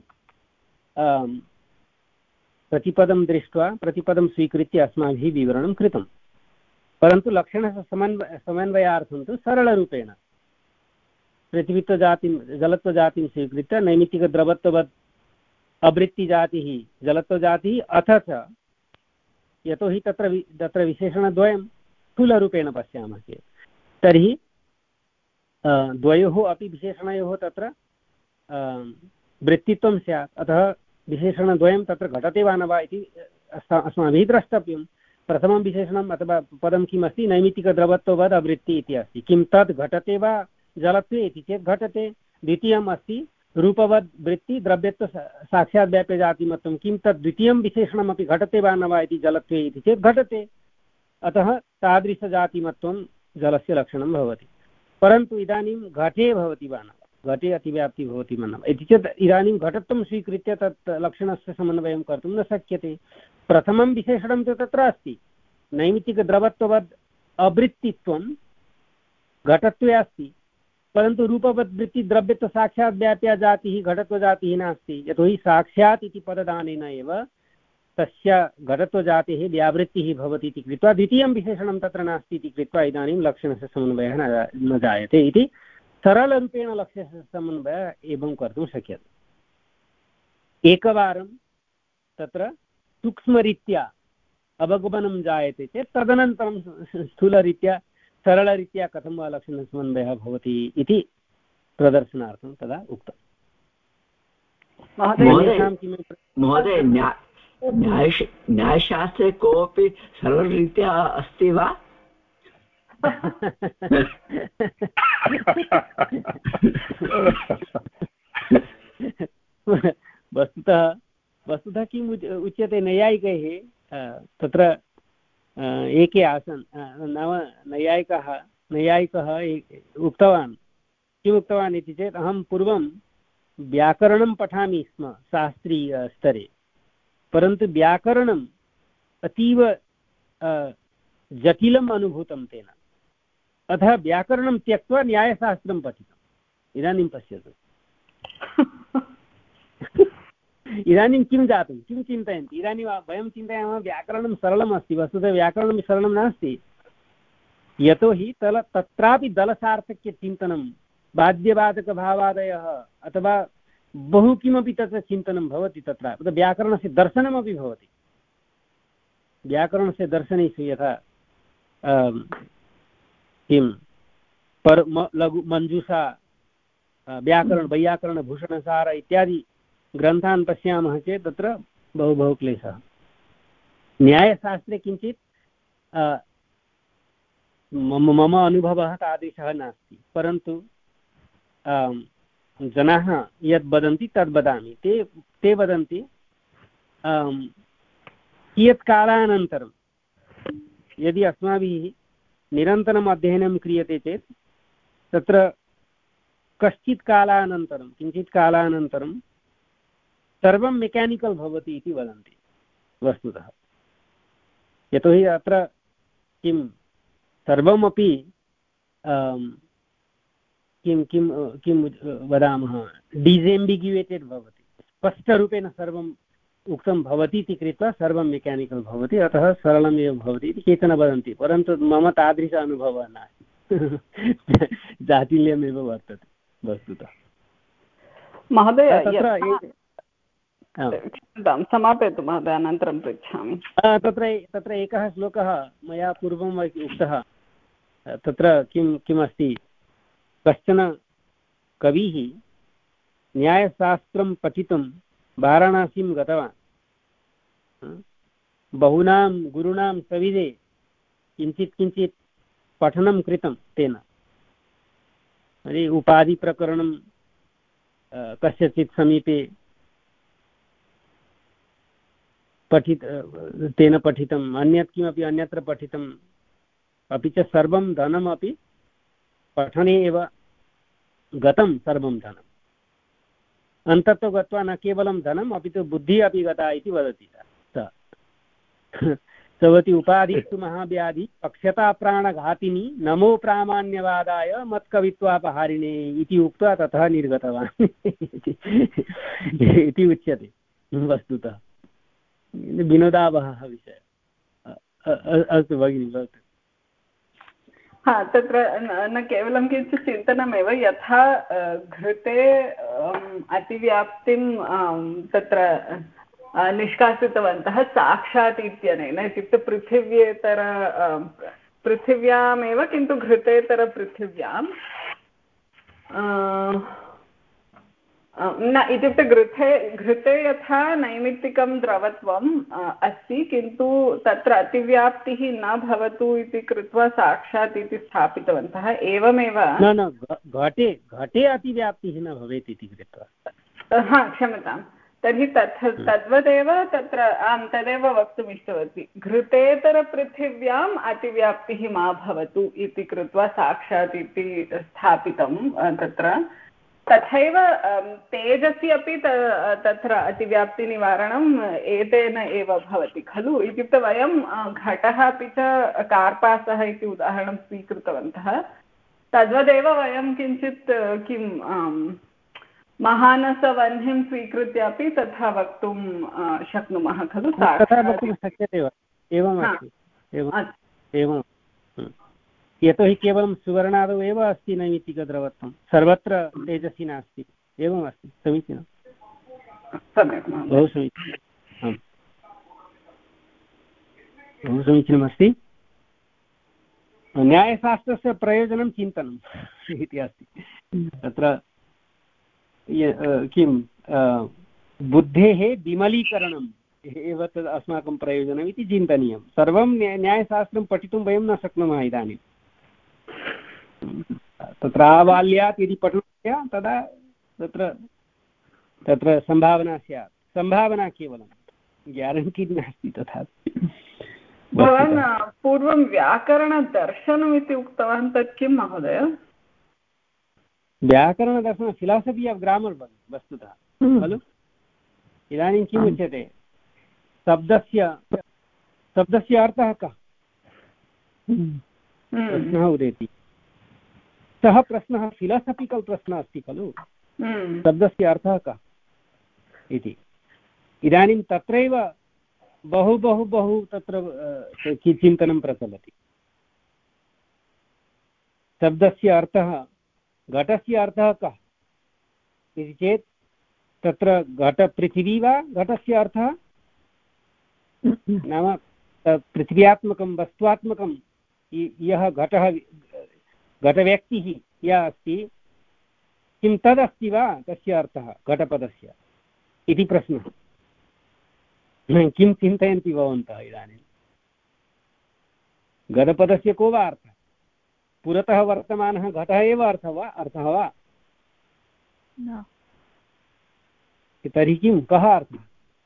प्रतिपदं दृष्ट्वा प्रतिपदं स्वीकृत्य अस्माभिः विवरणं कृतं परन्तु लक्षणस्य समन्वय समन्वयार्थं तु सरलरूपेण पृथ्वीत्वजातिं जलत्वजातिं स्वीकृत्य नैमित्तिकद्रवत्ववद् अवृत्तिजातिः जलत्वजातिः अथ च यतोहि तत्र तत्र विशेषणद्वयं स्थूलरूपेण पश्यामः चेत् तर्हि द्वयोः अपि विशेषणयोः तत्र वृत्तित्वं स्यात् अतः विशेषणद्वयं तत्र घटते वा न वा इति अस्माभिः द्रष्टव्यं प्रथमं विशेषणम् अथवा पदं किम् अस्ति नैमित्तिकद्रवत्ववद् अवृत्ति इति अस्ति किं तद् घटते वा जलत्वे इति चेत् घटते द्वितीयम् अस्ति रूपवद् वृत्ति द्रव्यत्व साक्षात् व्याप्यजातिमत्वं किं तद् द्वितीयं विशेषणमपि घटते वा न वा इति जलत्वे इति चेत् घटते अतः तादृशजातिमत्वं जलस्य लक्षणं भवति परन्तु इदानीं घटे भवति वा न घटे अतिव्याप्तिः भवति वा न इति चेत् इदानीं घटत्वं स्वीकृत्य तत् लक्षणस्य समन्वयं कर्तुं न शक्यते प्रथमं विशेषणं तु तत्र अस्ति नैमित्तिकद्रवत्ववद् अवृत्तित्वं घटत्वे अस्ति परन्तु रूपवद्वृत्ति द्रव्यत्व साक्षात् व्याप्या जातिः घटत्वजातिः नास्ति यतोहि साक्षात् इति पददानेन एव तस्य घटत्वजातेः व्यावृत्तिः भवति इति कृत्वा द्वितीयं विशेषणं तत्र नास्ति इति कृत्वा इदानीं लक्षणस्य समन्वयः न जायते इति सरलरूपेण लक्ष्यस्य समन्वयः एवं कर्तुं शक्यते एकवारं तत्र सूक्ष्मरीत्या अवगमनं जायते चेत् तदनन्तरं स्थूलरीत्या सरलरीत्या कथं वा लक्षणसमन्वयः भवति इति प्रदर्शनार्थं तदा उक्तम् महोदय न्यायशास्त्रे कोऽपि सरलरीत्या अस्ति वा वस्तुतः वस्तुतः किम् उच्यते नैयायिकैः तत्र एके आसन् नाम नैयायिकः नैयायिकः उक्तवान् किम् उक्तवान् इति चेत् अहं पूर्वं व्याकरणं पठामि स्म शास्त्रीयस्तरे परन्तु व्याकरणम् अतीव जटिलम् अनुभूतं तेन अतः व्याकरणं त्यक्त्वा न्यायशास्त्रं पठितम् इदानीं पश्यतु इदानीं किं जातं किं चिन्तयन्ति इदानीं वयं चिन्तयामः व्याकरणं सरलम् अस्ति वस्तुतः व्याकरणं सरलं नास्ति यतोहि तल तत्रापि दलसार्थक्यचिन्तनं बाध्यबाधकभावादयः अथवा बहु किमपि तत्र चिन्तनं भवति तत्र व्याकरणस्य दर्शनमपि भवति व्याकरणस्य दर्शनेषु यथा किं पर लघु मञ्जूषा व्याकरण वैयाकरणभूषणसार इत्यादि ग्रन्थान् पश्यामः चेत् तत्र बहु बहु क्लेशः न्यायशास्त्रे किञ्चित् मम मम अनुभवः तादृशः नास्ति परन्तु जनाः यद् वदन्ति तद् वदामि ते ते वदन्ति कियत् कालानन्तरं यदि अस्माभिः निरन्तरम् अध्ययनं क्रियते चेत् तत्र कश्चित् कालानन्तरं किञ्चित् कालानन्तरं सर्वं मेकानिकल् भवति इति वदन्ति वस्तुतः यतोहि अत्र किं सर्वमपि किं किं किं वदामः डिसेम्बिग्युएटेड् भवति स्पष्टरूपेण सर्वम् उक्तं भवति इति कृत्वा सर्वं मेकानिकल् भवति अतः सरलमेव भवति इति केचन वदन्ति परन्तु मम तादृश अनुभवः नास्ति जातिल्यमेव वर्तते वस्तुतः महोदय समापयतु महोदय अनन्तरं पृच्छामि तत्र तत्र एकः श्लोकः मया पूर्वम् उक्तः तत्र किं किमस्ति कश्चन कविः न्यायशास्त्रं पठितुं वाराणसीं गतवान् बहूनां गुरूणां सविधे किञ्चित् किञ्चित् पठनं कृतं तेन उपाधिप्रकरणं कस्यचित् समीपे पठित तेन पठितम् अन्यत् किमपि अन्यत्र पठितम् अपि च सर्वं धनमपि पठने एव गतं सर्वं धनम् अन्ततो गत्वा न केवलं धनम् अपि तु बुद्धिः अपि गता इति वदति स सवति उपाधिस्तु महाव्याधि पक्ष्यता प्राणघातिनी नमो प्रामाण्यवादाय मत्कवित्वापहारिणे इति उक्त्वा ततः निर्गतवान् इति उच्यते वस्तुतः विनोदावहः विषयः अस्तु भगिनि भवतु हा तत्र न केवलं किञ्चित् चिन्तनमेव यथा घृते अतिव्याप्तिं तत्र निष्कासितवन्तः साक्षात् इत्यनेन इत्युक्ते पृथिव्येतर पृथिव्यामेव किन्तु घृतेतरपृथिव्यां न इत्युक्ते घृते घृते यथा नैमित्तिकं द्रवत्वम् अस्ति किन्तु तत्र अतिव्याप्तिः न भवतु इति कृत्वा साक्षात् इति स्थापितवन्तः एवमेव न न घटे घटे अतिव्याप्तिः न भवेत् इति कृत्वा हा क्षम्यतां तर्हि तत् तद्वदेव तत्र आं तदेव वक्तुम् इष्टवती घृतेतरपृथिव्याम् अतिव्याप्तिः मा भवतु इति कृत्वा साक्षात् इति स्थापितं तत्र तथैव तेजसि अपि तत्र अतिव्याप्तिनिवारणम् एतेन एव भवति खलु इत्युक्ते वयं घटः अपि च कार्पासः इति उदाहरणं स्वीकृतवन्तः तद्वदेव वयं किञ्चित् किं महानसवह्निं स्वीकृत्यापि तथा वक्तुं शक्नुमः खलु तथा वक्तुं शक्यते वा एवमस्ति एवं यतोहि केवलं सुवर्णादौ एव अस्ति नैमित्तिकद्रवत्वं सर्वत्र तेजसि नास्ति एवमस्ति समीचीनं बहु समीचीनं बहु समीचीनमस्ति न्यायशास्त्रस्य प्रयोजनं चिन्तनम् इति अस्ति तत्र किं बुद्धेः विमलीकरणम् एव तद् अस्माकं प्रयोजनम् इति चिन्तनीयं सर्वं न्यायशास्त्रं पठितुं वयं न शक्नुमः इदानीं तत्र आबाल्यात् यदि पठनीया तदा तत्र तत्र सम्भावना स्यात् सम्भावना केवलं ग्यारण्टी नास्ति तथा भवान् पूर्वं व्याकरणदर्शनम् इति उक्तवान् तत् किं महोदय व्याकरणदर्शनं फिलासफी आफ् ग्रामर् वस्तुतः खलु इदानीं किम् उच्यते शब्दस्य शब्दस्य अर्थः कः प्रश्नः उदेति सः प्रश्नः फिलासफिकल् प्रश्नः अस्ति खलु शब्दस्य अर्थः कः इति इदानीं तत्रैव बहु बहु बहु तत्र चिन्तनं प्रचलति शब्दस्य अर्थः घटस्य अर्थः कः इति चेत् तत्र घटपृथिवी वा घटस्य अर्थः नाम पृथिव्यात्मकं वस्तुत्मकं यः घटः घटव्यक्तिः यः अस्ति किं तदस्ति वा तस्य अर्थः घटपदस्य इति प्रश्नः। किं चिन्तयन्ति भवन्तः इदानीं? घटपदस्य को वा अर्थः? पुरतः वर्तमानः घटः एव अर्थः वा अर्थः वा? तर्हि किं कः अर्थः?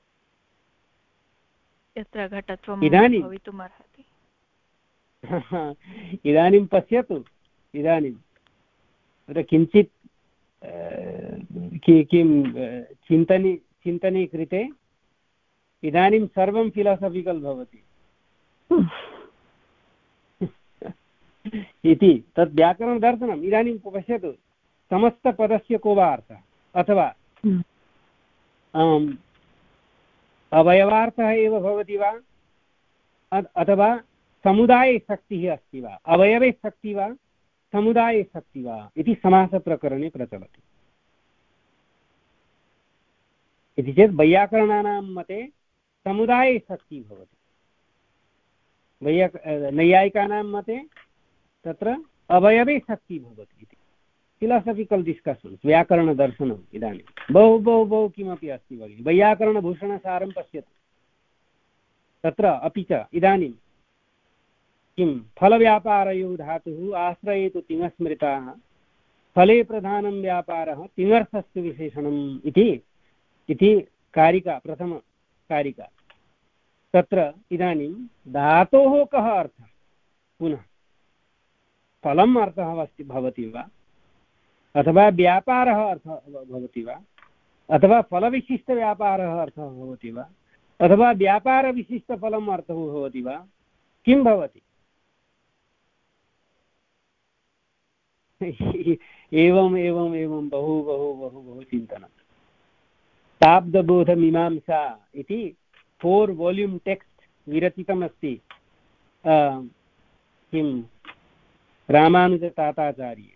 यत्र घटत्वं इदानीं भवितुम् अर्हति। इदानीं पश्यतु, इदानीं तत्र किञ्चित् किं चिन्तने चिन्तने कृते इदानीं सर्वं फिलासफिकल् भवति इति तद् व्याकरणदर्शनम्। इदानीं पश्यतु, समस्तपदस्य को वा अर्थः अथवा अवयवार्थः एव भवति वा अथवा समुदायशक्तिः अस्ति वा, अवयवे शक्तिः वा समुदायशक्तिः वा इति समासप्रकरणे प्रचलति। इति चेत् वैयाकरणानां मते समुदायशक्तिः भवति, वैयाक नैयायिकानां मते तत्र अवयवे शक्तिः भवति इति। फिलासफिकल् डिस्कशन्स्, व्याकरणदर्शनम्। इदानीं बहु बहु बहु किमपि अस्ति भगिनि। वैयाकरणभूषणसारं पश्यतु, तत्र अपि च इदानीं किं फलव्यापारयोः धातुः आश्रयेतु तिङस्मृताः, फले प्रधानं व्यापारः तिङर्थस्तु विशेषणम् इति इति कारिका, प्रथमकारिका। तत्र इदानीं धातोः कः अर्थः? पुनः फलम् अर्थः अस्ति भवति वा अथवा व्यापारः अर्थः भवति वा अथवा फलविशिष्टव्यापारः अर्थः भवति वा अथवा व्यापारविशिष्टफलम् अर्थः भवति वा, किं भवति? एवम् एवम् एवं बहु बहु बहु बहु चिन्तनं। शाब्दबोधमीमांसा इति फोर् वाल्यूम् टेक्स्ट् विरचितमस्ति किं रामानुजताताचार्य,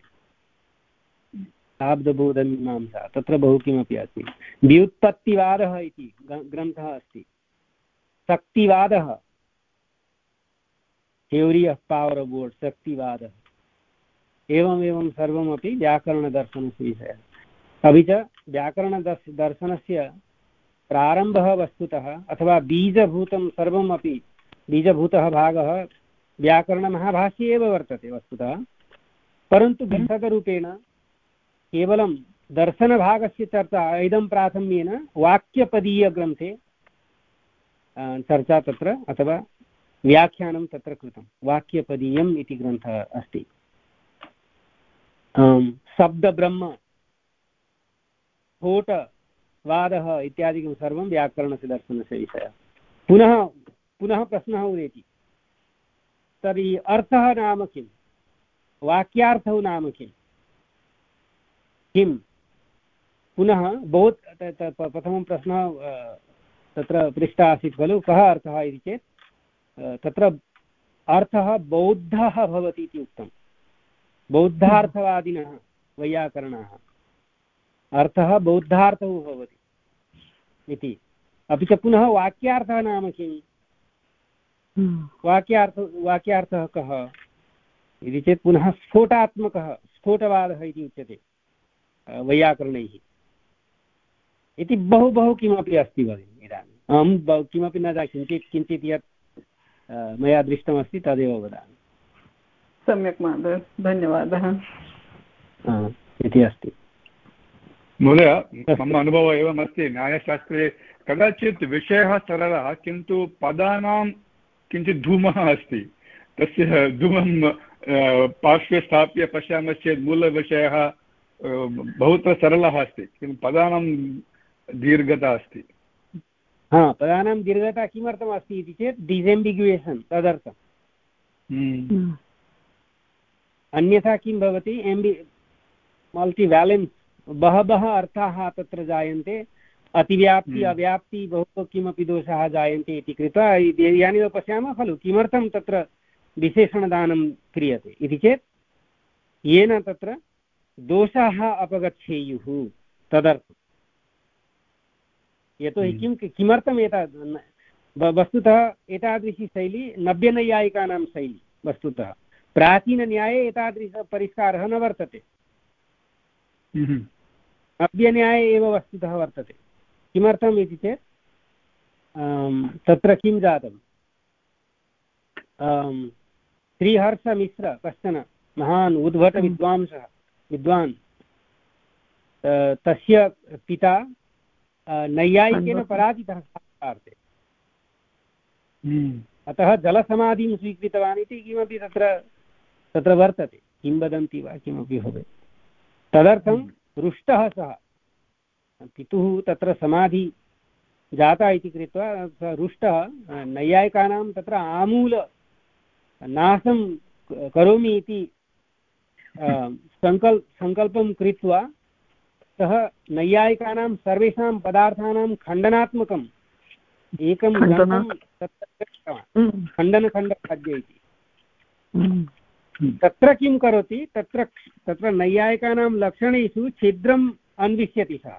शाब्दबोधमीमांसा। तत्र बहु किमपि अस्ति। व्युत्पत्तिवादः इति ग्रन्थः अस्ति, शक्तिवादः, theory of power of word, शक्तिवादः। एवम् एवं सर्वमपि व्याकरणदर्शनस्य विषयः। अपि च व्याकरणदर्श दर्शनस्य प्रारम्भः वस्तुतः अथवा बीजभूतं सर्वमपि, बीजभूतः भागः व्याकरणमहाभाष्ये एव वर्तते वस्तुतः, परन्तु विशदरूपेण केवलं दर्शनभागस्य चर्चा इदं प्राथम्येन वाक्यपदीयग्रन्थे चर्चा तत्र अथवा व्याख्यानं तत्र कृतं। वाक्यपदीयम् इति ग्रन्थः अस्ति। शब्दब्रह्म, स्फोटवादः इत्यादिकं सर्वं व्याकरणस्य दर्शनस्य विषयः। पुनः पुनः प्रश्नः उदेति, तर्हि अर्थः नाम किं, वाक्यार्थः नाम किं किं? पुनः बहुत प्रथमं प्रश्नः तत्र पृष्टः आसीत् खलु, कः अर्थः इति चेत् तत्र अर्थः बौद्धः भवति इति उक्तं। बौद्धार्थवादिनः वैयाकरणाः, अर्थः बौद्धार्थः भवति इति। अपि च पुनः वाक्यार्थः नाम किम्, वाक्यार्थ वाक्यार्थः कः इति चेत् पुनः स्फोटात्मकः, स्फोटवादः इति उच्यते वैयाकरणैः इति। बहु बहु किमपि अस्ति भगिनि। इदानीम् अहं बहु किमपि न जानामि, किञ्चित् किञ्चित् यत् मया दृष्टमस्ति तदेव वदामि। सम्यक् महोदय, धन्यवादः इति अस्ति। महोदय, मम अनुभवः एवमस्ति, न्यायशास्त्रे कदाचित् विषयः सरलः किन्तु पदानां किञ्चित् धूमः अस्ति। तस्य धूमं पार्श्वे स्थाप्य पश्यामश्चेत् मूलविषयः बहुत्र सरलः अस्ति, किन्तु पदानां दीर्घता अस्ति। हा, पदानां दीर्घता किमर्थम् अस्ति इति चेत् डिसेम्बिग्युयेशन्, तदर्थम्। अन्यथा किं भवति, एम्बि मल्टिव्यालेन्स्, बहवः अर्थाः तत्र जायन्ते, अतिव्याप्ति अव्याप्ति बहु किमपि दोषाः जायन्ते इति कृत्वा इदानीमेव पश्यामः खलु किमर्थं तत्र विशेषणदानं क्रियते इति चेत् येन तत्र दोषाः अपगच्छेयुः, तदर्थम्। यतोहि किं किमर्थम् एतद् वस्तुतः एतादृशी शैली नव्यनैयायिकानां शैली वस्तुतः प्राचीनन्याये एतादृशपरिष्कारः न वर्तते नव्यन्याये एव वस्तुतः वर्तते किमर्थम् इति चेत् तत्र किं जातं श्रीहर्षमिश्र कश्चन महान् उद्भटविद्वांसः विद्वान् तस्य पिता नैयायिकेन पराजितः शास्त्रार्थे अतः जलसमाधिं स्वीकृतवान् इति किमपि तत्र तत्र वर्तते किंवदन्ति वा किमपि भवेत् तदर्थं रुष्टः सः पितुः तत्र समाधि जाता इति कृत्वा सः रुष्टः नैयायिकानां तत्र आमूल नाशं करोमि इति सङ्कल्प सङ्कल्पं कृत्वा सः नैयायिकानां सर्वेषां पदार्थानां खण्डनात्मकम् एकं ग्रन्थं तत्र कृतवान् खण्डनखण्डखाद्य इति तत्र किं करोति तत्र तत्र नैयायिकानां लक्षणेषु छिद्रम् अन्विष्यति सः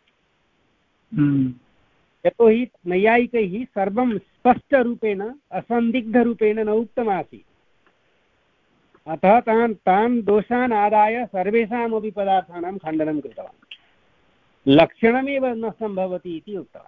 यतोहि नैयायिकैः सर्वं स्पष्टरूपेण असन्दिग्धरूपेण न उक्तमासीत् अतः तान् तान् दोषान् आदाय सर्वेषामपि पदार्थानां खण्डनं कृतवान् लक्षणमेव न सम्भवति इति उक्तवान्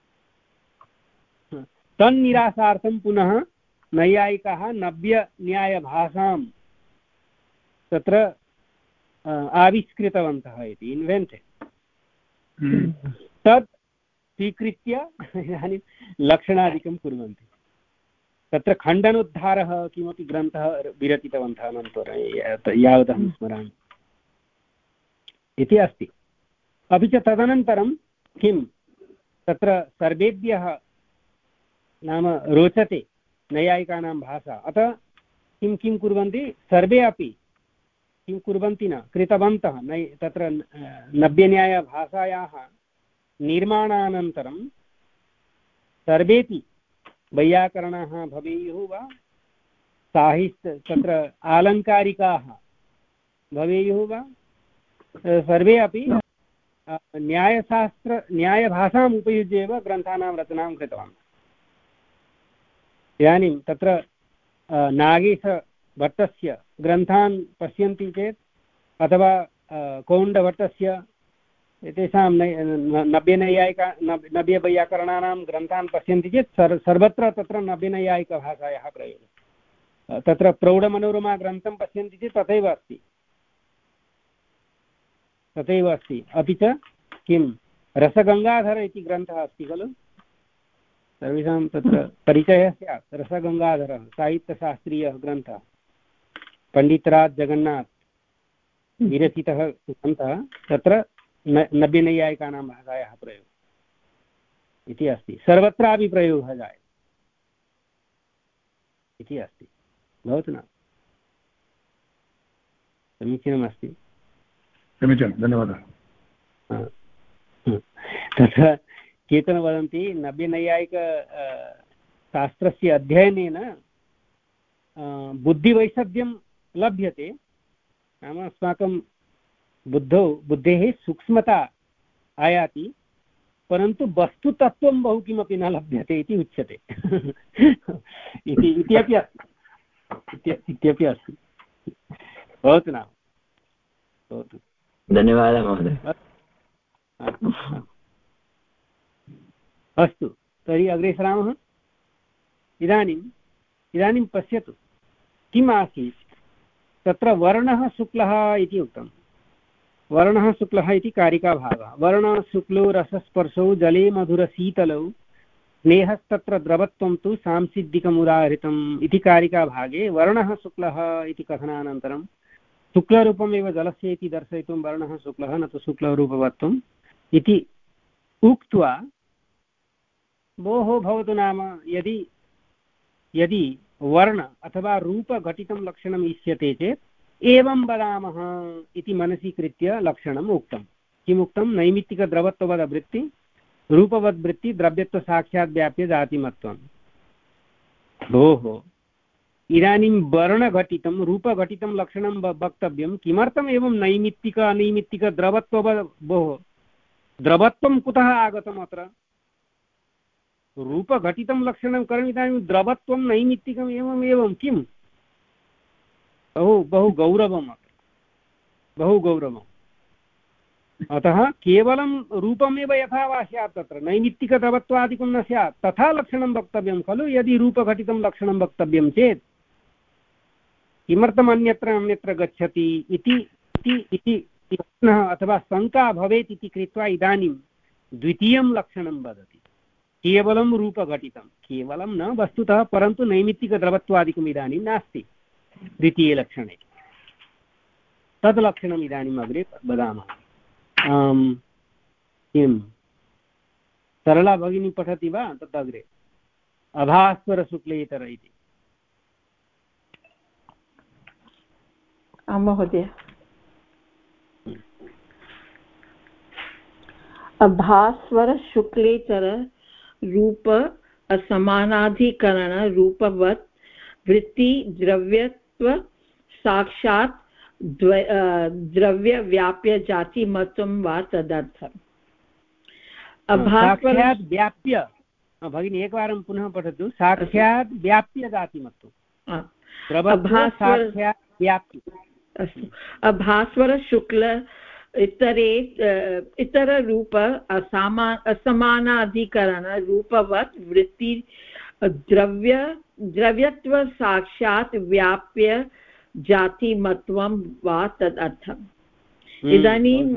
तन्निरासार्थं पुनः नैयायिकाः नव्यन्यायभाषां तत्र आविष्कृतवन्तः इति इन्वेन्टेड् तत् स्वीकृत्य इदानीं लक्षणादिकं कुर्वन्ति तत्र खण्डनोद्धारः किमपि ग्रन्थः विरचितवन्तः अनन्तरं यावदहं स्मरामि इति अस्ति अपि च तदनन्तरं किं तत्र सर्वेभ्यः नाम रोचते नैयायिकानां भाषा अतः किं किं कुर्वन्ति सर्वे अपि किं कुर्वन्ति न कृतवन्तः नै तत्र नव्यन्यायभाषायाः निर्माणानन्तरं सर्वेपि वैयाकरणाः भवेयुः वा साहित्य तत्र आलङ्कारिकाः भवेयुः वा सर्वे अपि न्यायशास्त्र न्यायभाषाम् उपयुज्य एव ग्रन्थानां रचनां कृतवान् इदानीं तत्र नागेशभट्टस्य ग्रन्थान् पश्यन्ति चेत् अथवा कौण्डभट्टस्य एतेषां नव्यनैयायिका नव्यवैयाकरणानां ग्रन्थान् पश्यन्ति चेत् सर् सर्वत्र तत्र नव्यनैयायिकभाषायाः प्रयोगः तत्र प्रौढमनोरमा ग्रन्थं पश्यन्ति चेत् तथैव अस्ति तथैव अस्ति अपि च किं रसगङ्गाधर इति ग्रन्थः अस्ति खलु सर्वेषां तत्र परिचयः स्यात् रसगङ्गाधरः साहित्यशास्त्रीयः ग्रन्थः पण्डितराज जगन्नाथ विरचितः ग्रन्थः तत्र नव्यनैयायिकानां भाषायाः प्रयोगः इति अस्ति सर्वत्रापि प्रयोगः जायते इति अस्ति भवतु न समीचीनमस्ति समीचीनं धन्यवादः तथा केचन वदन्ति नव्यनैयायिक शास्त्रस्य अध्ययनेन बुद्धिवैषद्यं लभ्यते नाम अस्माकं बुद्धौ बुद्धेः सूक्ष्मता आयाति परन्तु वस्तुतत्त्वं बहु किमपि न लभ्यते इति उच्यते इति इत्यपि अस्ति इत्यपि अस्ति भवतु नाम भवतु धन्यवादः महोदय अस्तु तर्हि अग्रे सरामः इदानीम् इदानीं पश्यतु किम् आसीत् तत्र वर्णः शुक्लः इति उक्तं वर्णः शुक्लः इति कारिकाभागः वर्णः शुक्लो रसस्पर्शौ जले मधुरशीतलौ स्नेहस्तत्र द्रवत्वं तु सांसिद्धिकमुदाहृतम् इति कारिकाभागे वर्णः शुक्लः इति कथनानन्तरं शुक्लरूपमेव जलस्य इति दर्शयितुं वर्णः शुक्लः न तु शुक्लरूपवत्वम् इति उक्त्वा भोः भवतु नाम यदि यदि वर्ण अथवा रूपघटितं लक्षणम् इष्यते चेत् एवं वदामः इति मनसि कृत्य लक्षणम् उक्तं किमुक्तं नैमित्तिकद्रवत्ववद्वृत्ति रूपवद्वृत्ति द्रव्यत्वसाक्षात् व्याप्य जातिमत्वं भोः इदानीं वर्णघटितं रूपघटितं लक्षणं वक्तव्यं किमर्थम् एवं नैमित्तिक अनैमित्तिकद्रवत्व भोः द्रवत्वं कुतः आगतम् अत्र रूपघटितं लक्षणं करणीयम्। इदानीं द्रवत्वं नैमित्तिकम् एवम् एवं किम् बहु बहु गौरवम् बहु गौरवम्। अतः केवलं रूपमेव यथा वा स्यात् तत्र नैमित्तिकद्रवत्वादिकं न स्यात् तथा लक्षणं वक्तव्यं खलु। यदि रूपघटितं लक्षणं वक्तव्यं चेत् किमर्थम् अन्यत्र अन्यत्र गच्छति इति इति प्रश्नः अथवा शङ्का भवेत् इति कृत्वा इदानीं द्वितीयं लक्षणं वदति। केवलं रूपघटितं केवलं न वस्तुतः परन्तु नैमित्तिकद्रवत्वादिकम् इदानीं नास्ति द्वितीये लक्षणे। तद् लक्षणम् इदानीम् अग्रे वदामः। किं सरला भगिनी पठति वा तत् अग्रे? अभास्वरशुक्लेतर इति। आं महोदय। अभास्वरशुक्लेतर रूप असमानाधिकरण रूपवत् वृत्ति द्रव्यत्व साक्षात् द्रव्य व्याप्य जाति मत्वं वा तदर्थम्। साक्षात् व्याप्य भगिनी एकवारं पुनः पठतु। साक्षात् व्याप्य जातिमत्वम्। अस्तु। अभास्वर शुक्ल इतरे इतररूप असमा असमानाधिकरण रूपवत् वृत्ति द्रव्य द्रव्यत्व साक्षात् व्याप्य जातिमत्वं वा तदर्थम्। इदानीं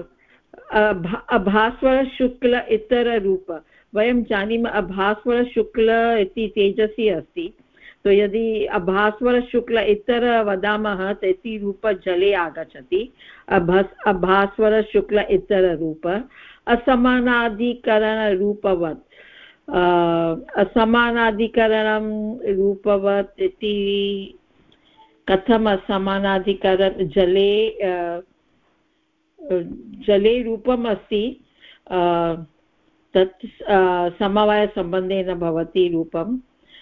अभास्वर शुक्ल इतररूप वयं जानीमः अभास्वर शुक्ल इति तेजसी अस्ति। तो यदि अभास्वर शुक्ल इतर वदामः तर्हि रूप जले आगच्छति। अभस् अभास्वर शुक्ल इतररूप असमानाधिकरण रूपवत् असमानाधिकरणं रूपवत् इति कथम् असमानाधिकरण जले जले रूपम् अस्ति तत् समवायसम्बन्धेन भवति रूपं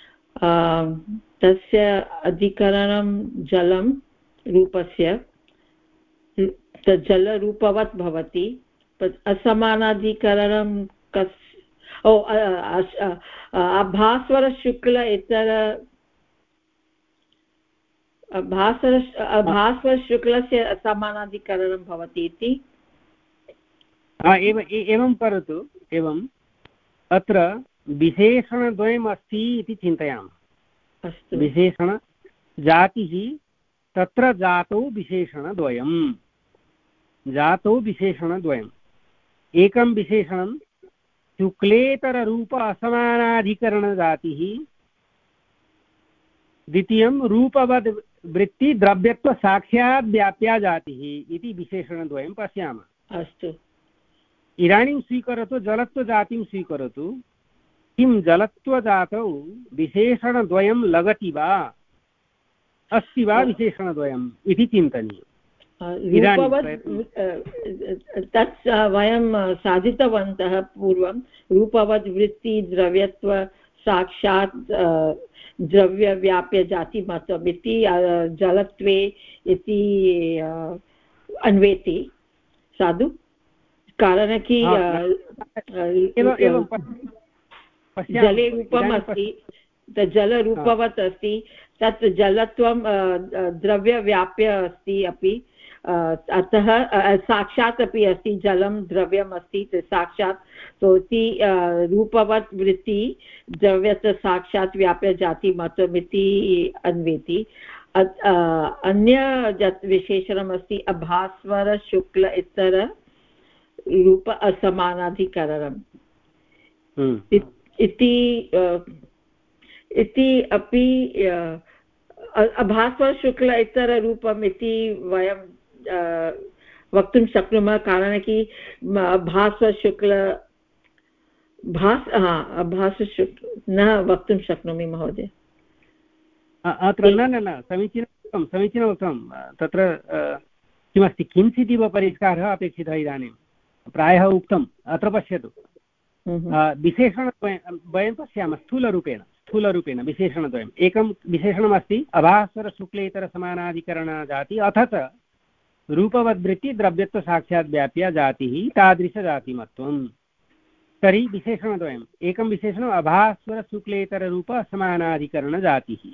तस्य अधिकरणं जलं रूपस्य जलरूपवत् भवति। असमानाधिकरणं कस् ओ अभास्वर शुक्ल इतर भास्वर भास्वर शुक्लस्य असमानाधिकरणं भवति इति। एवं करोतु। एवम् अत्र विशेषणद्वयम् अस्ति इति चिन्तयामः। अस्तु। विशेषण जातिः तत्र जातौ विशेषणद्वयम् जातौ विशेषणद्वयम्। एकं विशेषणं शुक्लेतररूप असमानाधिकरणजातिः। द्वितीयं रूपवद् वृत्ति द्रव्यत्व साक्षात् व्याप्या जातिः इति विशेषणद्वयं पश्यामः। अस्तु। इदानीं स्वीकरोतु जलत्वजातिं स्वीकरोतु। किं जलत्वजातौ विशेषणद्वयं लगति वा अस्ति वा विशेषणद्वयम् इति चिन्तनीयम्। तत् वयं साधितवन्तः पूर्वं। रूपवद् वृत्ति द्रव्यत्व साक्षात् द्रव्य व्याप्य जातिमत्वम् इति जलत्वे इति अन्वेति साधु। कारण कि जले रूपम् अस्ति जलरूपवत् अस्ति तत् जलत्वं द्रव्यव्याप्य अस्ति अपि अतः साक्षात् अपि अस्ति जलं द्रव्यम् अस्ति साक्षात्। तो इति रूपवत् वृत्ति द्रव्यस्य साक्षात् व्याप्य जातिमत्वम् इति अन्वेति। अन्य विशेषणमस्ति अभास्वर शुक्ल इतर रूप असमानाधिकरणम् इति इति अपि अभास्वर शुक्ल इतररूपम् इति वयं वक्तुं शक्नुमः। कारण कि भास्वर शुक्ल भास् हा भास्वर शुक्ल न वक्तुं शक्नोमि महोदय। अत्र न न न समीचीनं समीचीनं उक्तं। तत्र किमस्ति किञ्चिदिव परिष्कारः अपेक्षितः। इदानीं प्रायः उक्तम्। अत्र पश्यतु विशेषणद्वयं वयं पश्यामः स्थूलरूपेण स्थूलरूपेण विशेषणद्वयम्। एकं विशेषणमस्ति अभास्वरशुक्लेतरसमानाधिकरणजाति अथ च रूपवद्वृत्ति द्रव्यत्व साक्षात् व्याप्या जातिः तादृशजातिमत्वम्। तर्हि विशेषणद्वयम् एकं विशेषणम् अभास्वरशुक्लेतररूप असमानाधिकरणजातिः।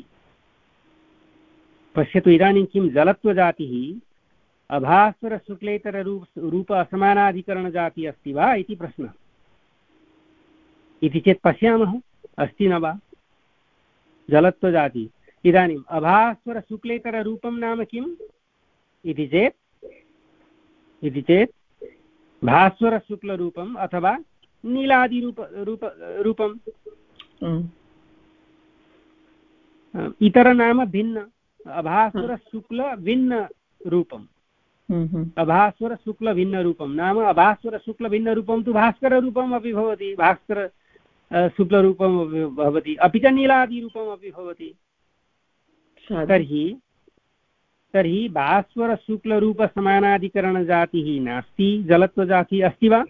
पश्यतु इदानीं किं जलत्वजातिः अभास्वरशुक्लेतररूप रूप असमानाधिकरणजातिः अस्ति वा इति प्रश्नः। इति चेत् पश्यामः अस्ति न वा जलत्वजातिः। इदानीम् अभास्वरशुक्लेतररूपं नाम किम् इति चेत् इति चेत् भास्वरशुक्लरूपम् अथवा नीलादिरूप रूप रूपम् इतर नाम भिन्न अभास्वरशुक्ल भिन्न रूपम् अभास्वरशुक्ल भिन्न रूपं नाम अभास्वरशुक्ल भिन्न रूपं तु भास्कररूपम् अपि भवति भास्कर शुक्लरूपम् अपि भवति अपि च नीलादिरूपम् अपि भवति। तर्हि तर्हि भास्वरशुक्लरूपसमानाधिकरणजातिः नास्ति जलत्वजातिः अस्ति वा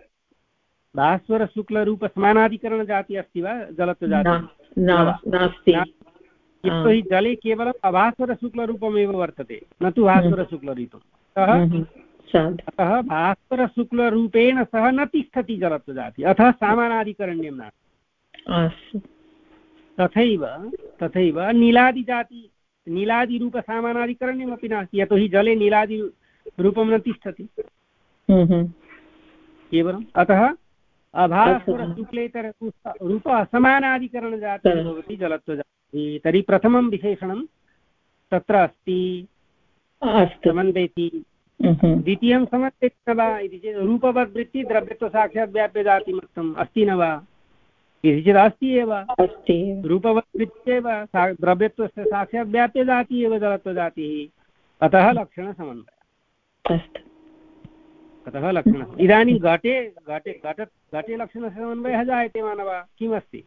भास्वरशुक्लरूपसमानाधिकरणजातिः अस्ति वा जलत्वजातिः नास्ति। यतोहि जले केवलम् अभास्वरशुक्लरूपमेव वर्तते न तु भास्वरशुक्लरूपम्। अतः भास्वरशुक्लरूपेण सह न तिष्ठति जलत्वजातिः अतः सामानाधिकरण्यं नास्ति। तथैव तथैव नीलादिजाति नीलादिरूपसामानाधिकरण्यमपि नास्ति यतोहि जले नीलादिरूपं न तिष्ठति केवलम्। अतः अभास्वरशुक्लेतर रूप असमानाधिकरणजातिः भवति जलत्वजातिः। तर्हि प्रथमं विशेषणं तत्र अस्ति समन्वयति। द्वितीयं समन्वयति न वा इति चेत् रूपवद्वृत्ति द्रव्यत्वसाक्षाद्व्याप्यजातिमत्तम् अस्ति न वा इति चेत् अस्ति एव रूपवद्वृत्ति एव द्रव्यत्वस्य साक्षाद्व्याप्यजातिः एव जलत्वजातिः। अतः लक्षणसमन्वयः अतः लक्षणः। इदानीं घटे घटे घट घटे लक्षणसमन्वयः जायते वा न वा किमस्ति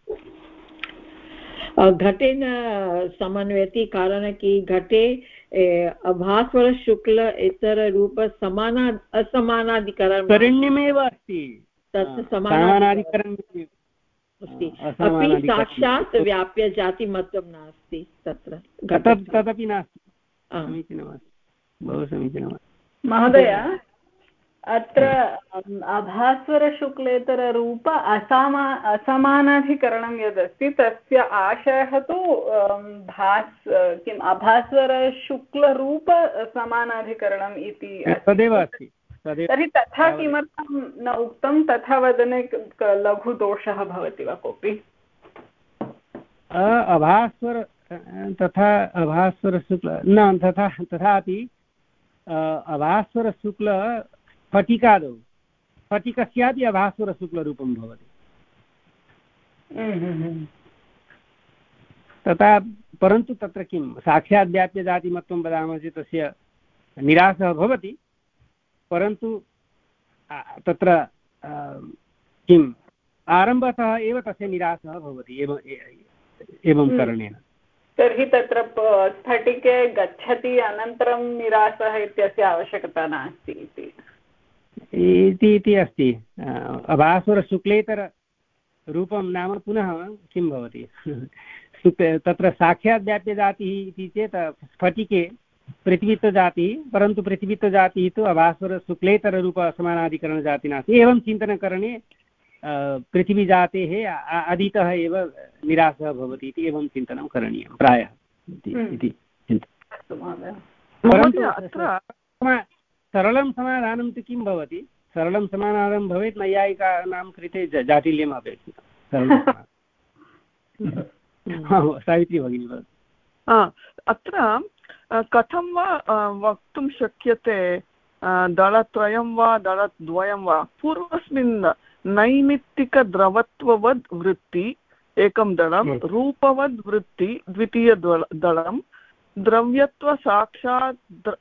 घटेन समन्वयति कारण कि घटे अभास्वरशुक्ल इतररूप समाना असमानाधिकरणमेव अस्ति तत् समानाधिकरणम् अस्ति अपि साक्षात् व्याप्य जातिमत्वं नास्ति तत्र तदपि नास्ति। समीचीनमस्ति बहु समीचीनमस्ति महोदय। अत्र अभास्वरशुक्लेतररूप असमा असमानाधिकरणं यदस्ति तस्य आशयः तु भास् किम् अभास्वरशुक्लरूप समानाधिकरणम् इति तदेव अस्ति। तर्हि तथा किमर्थं न उक्तं तथा वदने लघुदोषः भवति वा कोऽपि अभास्वर तथा अभास्वरशुक्ल न तथा तथापि अभास्वरशुक्ल स्फटिकादौ स्फटिकस्यापि अभास्वरशुक्लरूपं भवति तथा परन्तु तत्र किं साक्षाद्व्याप्यजातिमत्वं वदामः चेत् तस्य निरासः भवति परन्तु तत्र किम् आरम्भतः एव तस्य निरासः भवति एवं एवं करणेन। तर्हि तत्र स्फटिके गच्छति अनन्तरं निरासः इत्यस्य आवश्यकता नास्ति इति इति इति अस्ति। अभास्वरशुक्लेतररूपं नाम पुनः किं भवति तत्र साक्षाद्व्याप्यजातिः इति चेत् स्फटिके पृथ्वीत्वजातिः परन्तु पृथ्वीत्वजातिः तु अभास्वरशुक्लेतररूप असमानाधिकरणजातिः नास्ति। एवं चिन्तनकरणे पृथिवीजातेः अधीतः एव निरासः भवति इति एवं चिन्तनं करणीयं प्रायः इति चिन्तनं। परन्तु सरलं समाधानं तु किं भवति सरलं समाधानं भवेत् नैयायिकानां कृते जाटिल्यम् अपेक्षितं। सावित्री भगिनी वदतु। अत्र कथं वा वक्तुं शक्यते दलत्रयं वा दलद्वयं वा पूर्वस्मिन् नैमित्तिकद्रवत्ववद् वृत्ति एकं दलं रूपवद् वृत्ति द्वितीयदलं द्रव्यत्वसाक्षात्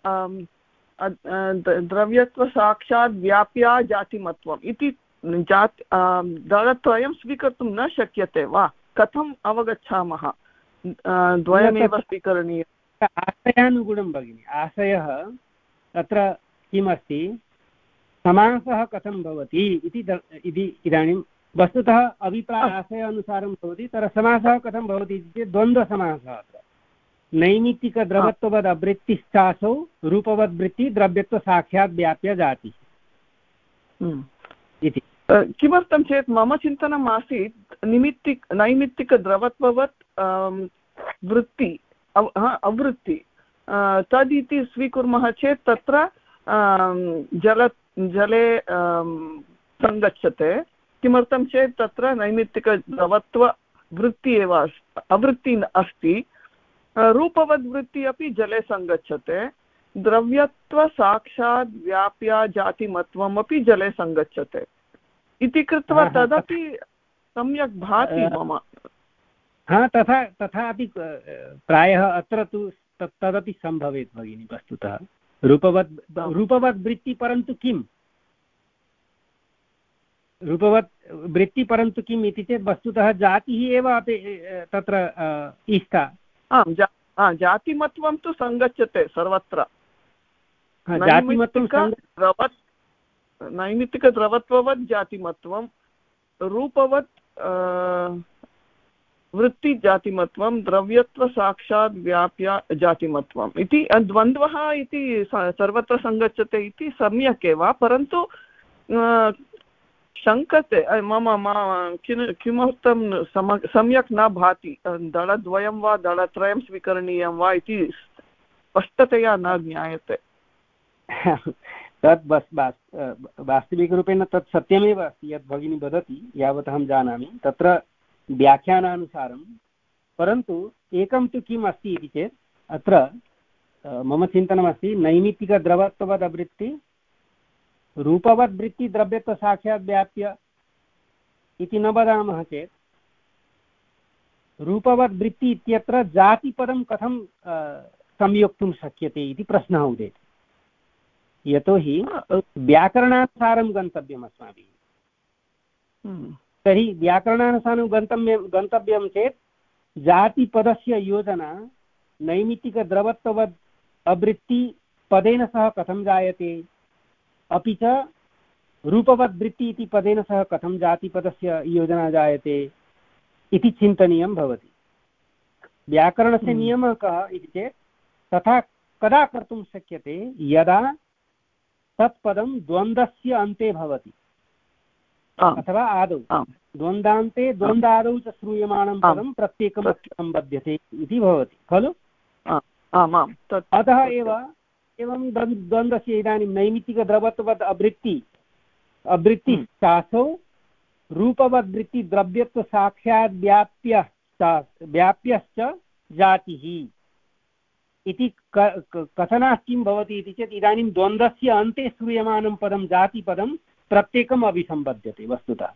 द्रव्यत्वसाक्षात् व्याप्या जातिमत्वम् इति जाति दलत्रयं स्वीकर्तुं न शक्यते वा कथम् अवगच्छामः द्वयमेव स्वीकरणीयम् आशयानुगुणं भगिनि आशयः तत्र किमस्ति समासः कथं भवति इति इदानीं वस्तुतः अभिप्राय आशयानुसारं भवति तत्र समासः कथं भवति इति चेत् द्वन्द्वसमासः अत्र नैमित्तिकद्रवत्ववद् अवृत्तिश्चासौ रूपवद्वृत्ति द्रव्यत्वसाक्षात् व्याप्य जातिः इति किमर्थं चेत् मम चिन्तनम् आसीत् निमित्तिक नैमित्तिकद्रवत्ववत् वृत्ति अवृत्ति तदिति स्वीकुर्मः चेत् तत्र जल जले सङ्गच्छते। किमर्थं चेत् तत्र नैमित्तिकद्रवत्ववृत्ति एव अवृत्ति अस्ति। रूपवद्वृत्ति अपि जले सङ्गच्छते। द्रव्यत्व साक्षात् व्याप्या जातिमत्वमपि जले सङ्गच्छते इति कृत्वा तदपि सम्यक् भाति मम। हा तथा तथापि प्रायः अत्र तु तदपि सम्भवेत् भगिनि वस्तुतः रूपवद् रूपवद् वृत्ति परन्तु किम् रूपवत् वृत्ति परन्तु किम् इति चेत् वस्तुतः जातिः एव अपि तत्र इष्टा। आम् जातिमत्वं तु सङ्गच्छते सर्वत्र। नैमित्तिकद्रवत्ववत् जातिमत्वं रूपवत् वृत्तिजातिमत्वं द्रव्यत्व साक्षात् व्याप्य जातिमत्वम् इति द्वन्द्वः इति सर्वत्र सङ्गच्छते इति सम्यक् एव। परन्तु शङ्कते मम किमर्थं सम्यक् न भाति दलद्वयं वा दलत्रयं स्वीकरणीयं वा इति स्पष्टतया न ज्ञायते। तत् वास्तविकरूपेण तत् सत्यमेव अस्ति यद् भगिनी वदति यावत् अहं जानामि तत्र व्याख्यानानुसारं। परन्तु एकं तु किम् अस्ति इति चेत् अत्र मम चिन्तनमस्ति नैमित्तिकद्रवत्ववदवृत्ति रूपवद्वृत्ति द्रव्यत्व साक्षात् व्याप्य इति न वदामः चेत् रूपवद्वृत्ति इत्यत्र जातिपदं कथं संयोक्तुं शक्यते इति प्रश्नः उदेति। यतोहि व्याकरणानुसारं गन्तव्यम् अस्माभिः। तर्हि व्याकरणानुसारं गन्तव्यं गन्तव्यं चेत् जातिपदस्य योजना नैमित्तिकद्रवत्ववद् अवृत्तिपदेन सह कथं जायते अपि च रूपवद्वृत्ति इति पदेन सह कथं जातिपदस्य योजना जायते इति चिन्तनीयं भवति। व्याकरणस्य नियमः कः इति चेत् तथा कदा कर्तुं शक्यते यदा तत्पदं द्वन्द्वस्य अन्ते भवति अथवा आदौ द्वन्द्वान्ते द्वन्द्वादौ च श्रूयमाणं पदं प्रत्येकं सम्बध्यते इति भवति खलु। अतः एव एवं द्वन्द्वस्य इदानीं नैमित्तिकद्रवत्ववद् अवृत्ति अवृत्ति शासौ रूपवद्वृत्ति द्रव्यत्व साक्षात् व्याप्य व्याप्यश्च जातिः इति कथनात् किं भवति इति चेत् इदानीं द्वन्द्वस्य अन्ते श्रूयमाणं पदं जातिपदं प्रत्येकम् अभिसम्बध्यते वस्तुतः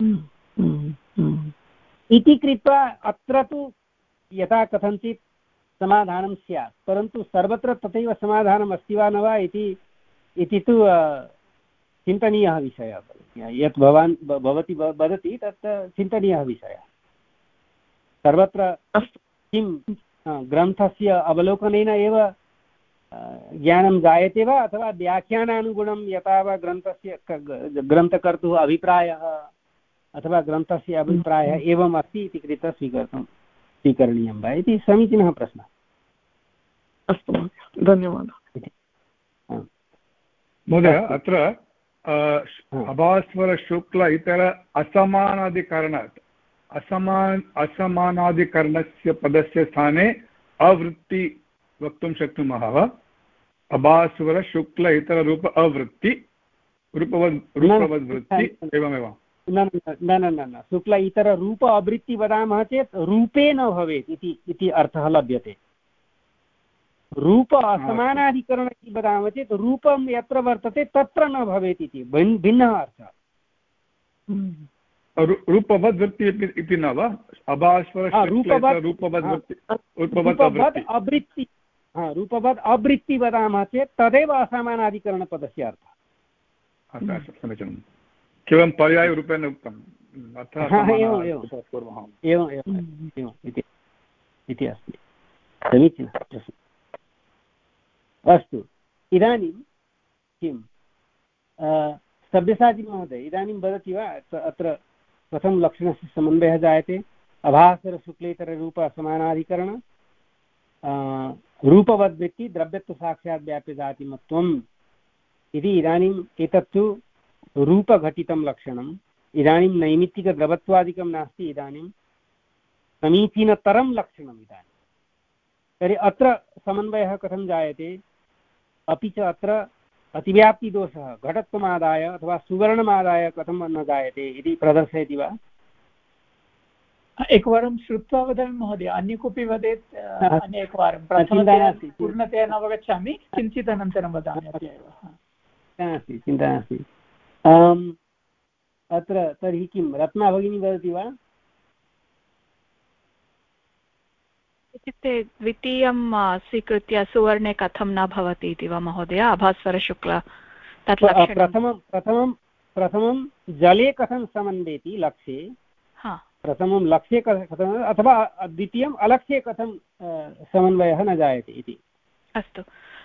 इति कृत्वा अत्र तु यथा कथञ्चित् समाधानं स्यात्। परन्तु सर्वत्र तथैव समाधानम् अस्ति वा न वा इति इति तु चिन्तनीयः विषयः। यत् भवान् भवती वदति तत् चिन्तनीयः विषयः। सर्वत्र किं ग्रन्थस्य अवलोकनेन एव ज्ञानं जायते वा अथवा व्याख्यानानुगुणं यथा वा ग्रन्थस्य ग्रन्थकर्तुः अभिप्रायः अथवा ग्रन्थस्य अभिप्रायः एवम् अस्ति इति कृत्वा स्वीकर्तुं स्वीकरणीयं वा इति समीचीनः प्रश्नः। अस्तु धन्यवादः महोदय। अत्र अभास्वर शुक्ल इतर असमानादिकरणात् असमान असमानादिकरणस्य पदस्य स्थाने अवृत्ति वक्तुं शक्नुमः वा? अभास्वर शुक्ल इतर रूप अवृत्ति रूपवद् रूपवद्वृत्ति एवमेव न न न न शुक्ल इतर रूप अवृत्ति वदामः चेत् रूपे न भवेत् इति इति अर्थः लभ्यते। रूप असमानाधिकरण इति वदामः चेत् रूपं यत्र वर्तते तत्र न भवेत् इति भिन्नः अर्थः। रूपवद्वृत्ति इति न वा? अभास्वर अवृत्ति रूपवद् अवृत्ति वदामः चेत् तदेव असमानाधिकरणपदस्य अर्थः। समीचीनं। केवलं पर्यायरूपेण उक्तम् एवम् एवम् इति अस्ति। समीचीनः। अस्तु इदानीं किं सब्यसाची महोदय इदानीं वदति वा अत्र कथं लक्षणस्य समन्वयः जायते? अभास्वरशुक्लेतररूप असमानाधिकरण रूपवद्वृत्ति द्रव्यत्वसाक्षात् व्याप्यजातिमत्वम् इति। इदानीम् एतत्तु रूपघटितं लक्षणं इदानीं नैमित्तिकद्रवत्वादिकं नास्ति, इदानीं समीचीनतरं लक्षणम् इदानीं। तर्हि अत्र समन्वयः कथं जायते, अपि च अत्र अतिव्याप्तिदोषः घटत्वमादाय अथवा सुवर्णमादाय कथं न जायते इति प्रदर्शयति वा? एकवारं श्रुत्वा वदामि महोदय, अन्य कोऽपि वदेत् अन्य एकवारं। प्रथमतया पूर्णतया न अवगच्छामि, किञ्चित् अनन्तरं वदामि अद्य एव। नास्ति, चिन्ता नास्ति। अत्र तर्हि किं रत्ना भगिनी वदति वा? इत्युक्ते द्वितीयं स्वीकृत्य सुवर्णे कथं न भवति इति वा महोदय? अभास्वरशुक्ल तत् प्रथमं प्रथमं प्रथमं जले कथं समन्वेति लक्ष्ये, प्रथमं लक्ष्ये कथम्, अथवा द्वितीयम् अलक्ष्ये कथं समन्वयः न जायते इति। अस्तु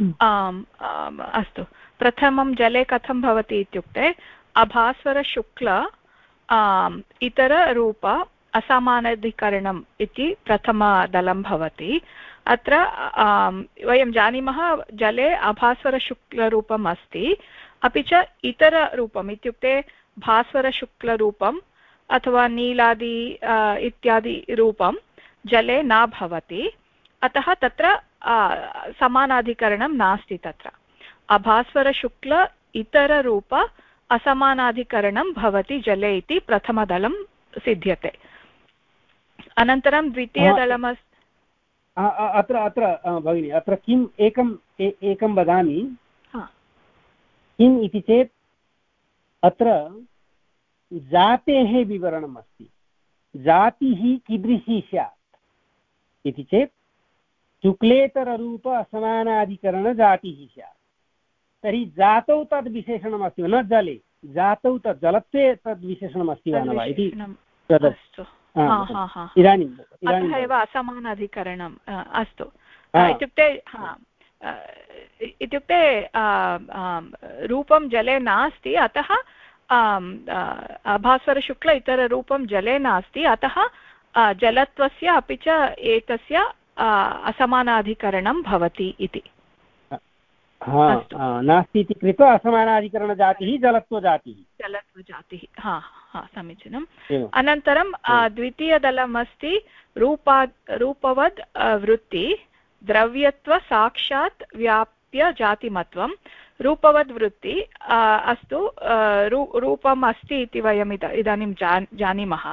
अस्तु प्रथमं जले कथं भवति इत्युक्ते अभास्वरशुक्ल इतररूप असमानाधिकरणम् इति प्रथमदलं भवति। अत्र वयं जानीमः जले अभास्वरशुक्लरूपम् अस्ति, अपि च इतररूपम् इत्युक्ते भास्वरशुक्लरूपम् अथवा नीलादि इत्यादि रूपं जले न भवति। अतः तत्र समानाधिकरणं नास्ति। तत्र अभास्वरशुक्ल इतररूप असमानाधिकरणं भवति जले इति प्रथमदलं सिद्ध्यते। अनन्तरं द्वितीयदलमस्ति। अत्र अत्र भगिनि अत्र किम् एकम् एकं वदामि। किम् इति चेत् अत्र जातेः विवरणम् अस्ति। जातिः कीदृशी स्यात् इति चेत् शुक्लेतररूप असमानाधिकरणजातिः स्यात्। तर्हि जातौ तद् विशेषणम् अस्ति न जले, जातौ तत् जलत्वे तद् विशेषणम् अस्ति वा न वा इति इदानीम् अतः एव असमानाधिकरणम्। अस्तु इत्युक्ते इत्युक्ते रूपं जले नास्ति, अतः अभास्वरशुक्ल इतररूपं जले नास्ति, अतः जलत्वस्य अपि च एतस्य असमानाधिकरणं भवति इति। नास्ति इति कृत्वा असमानाधिकरणजातिः जलत्वजातिः जलत्वजातिः हा हा समीचीनम्। अनन्तरं द्वितीयदलम् अस्ति रूपा रूपवद् वृत्ति द्रव्यत्व साक्षात् व्याप्य जातिमत्वं। रूपवद् वृत्ति अस्तु रूपम् अस्ति इति वयम् इदानीं जानीमः।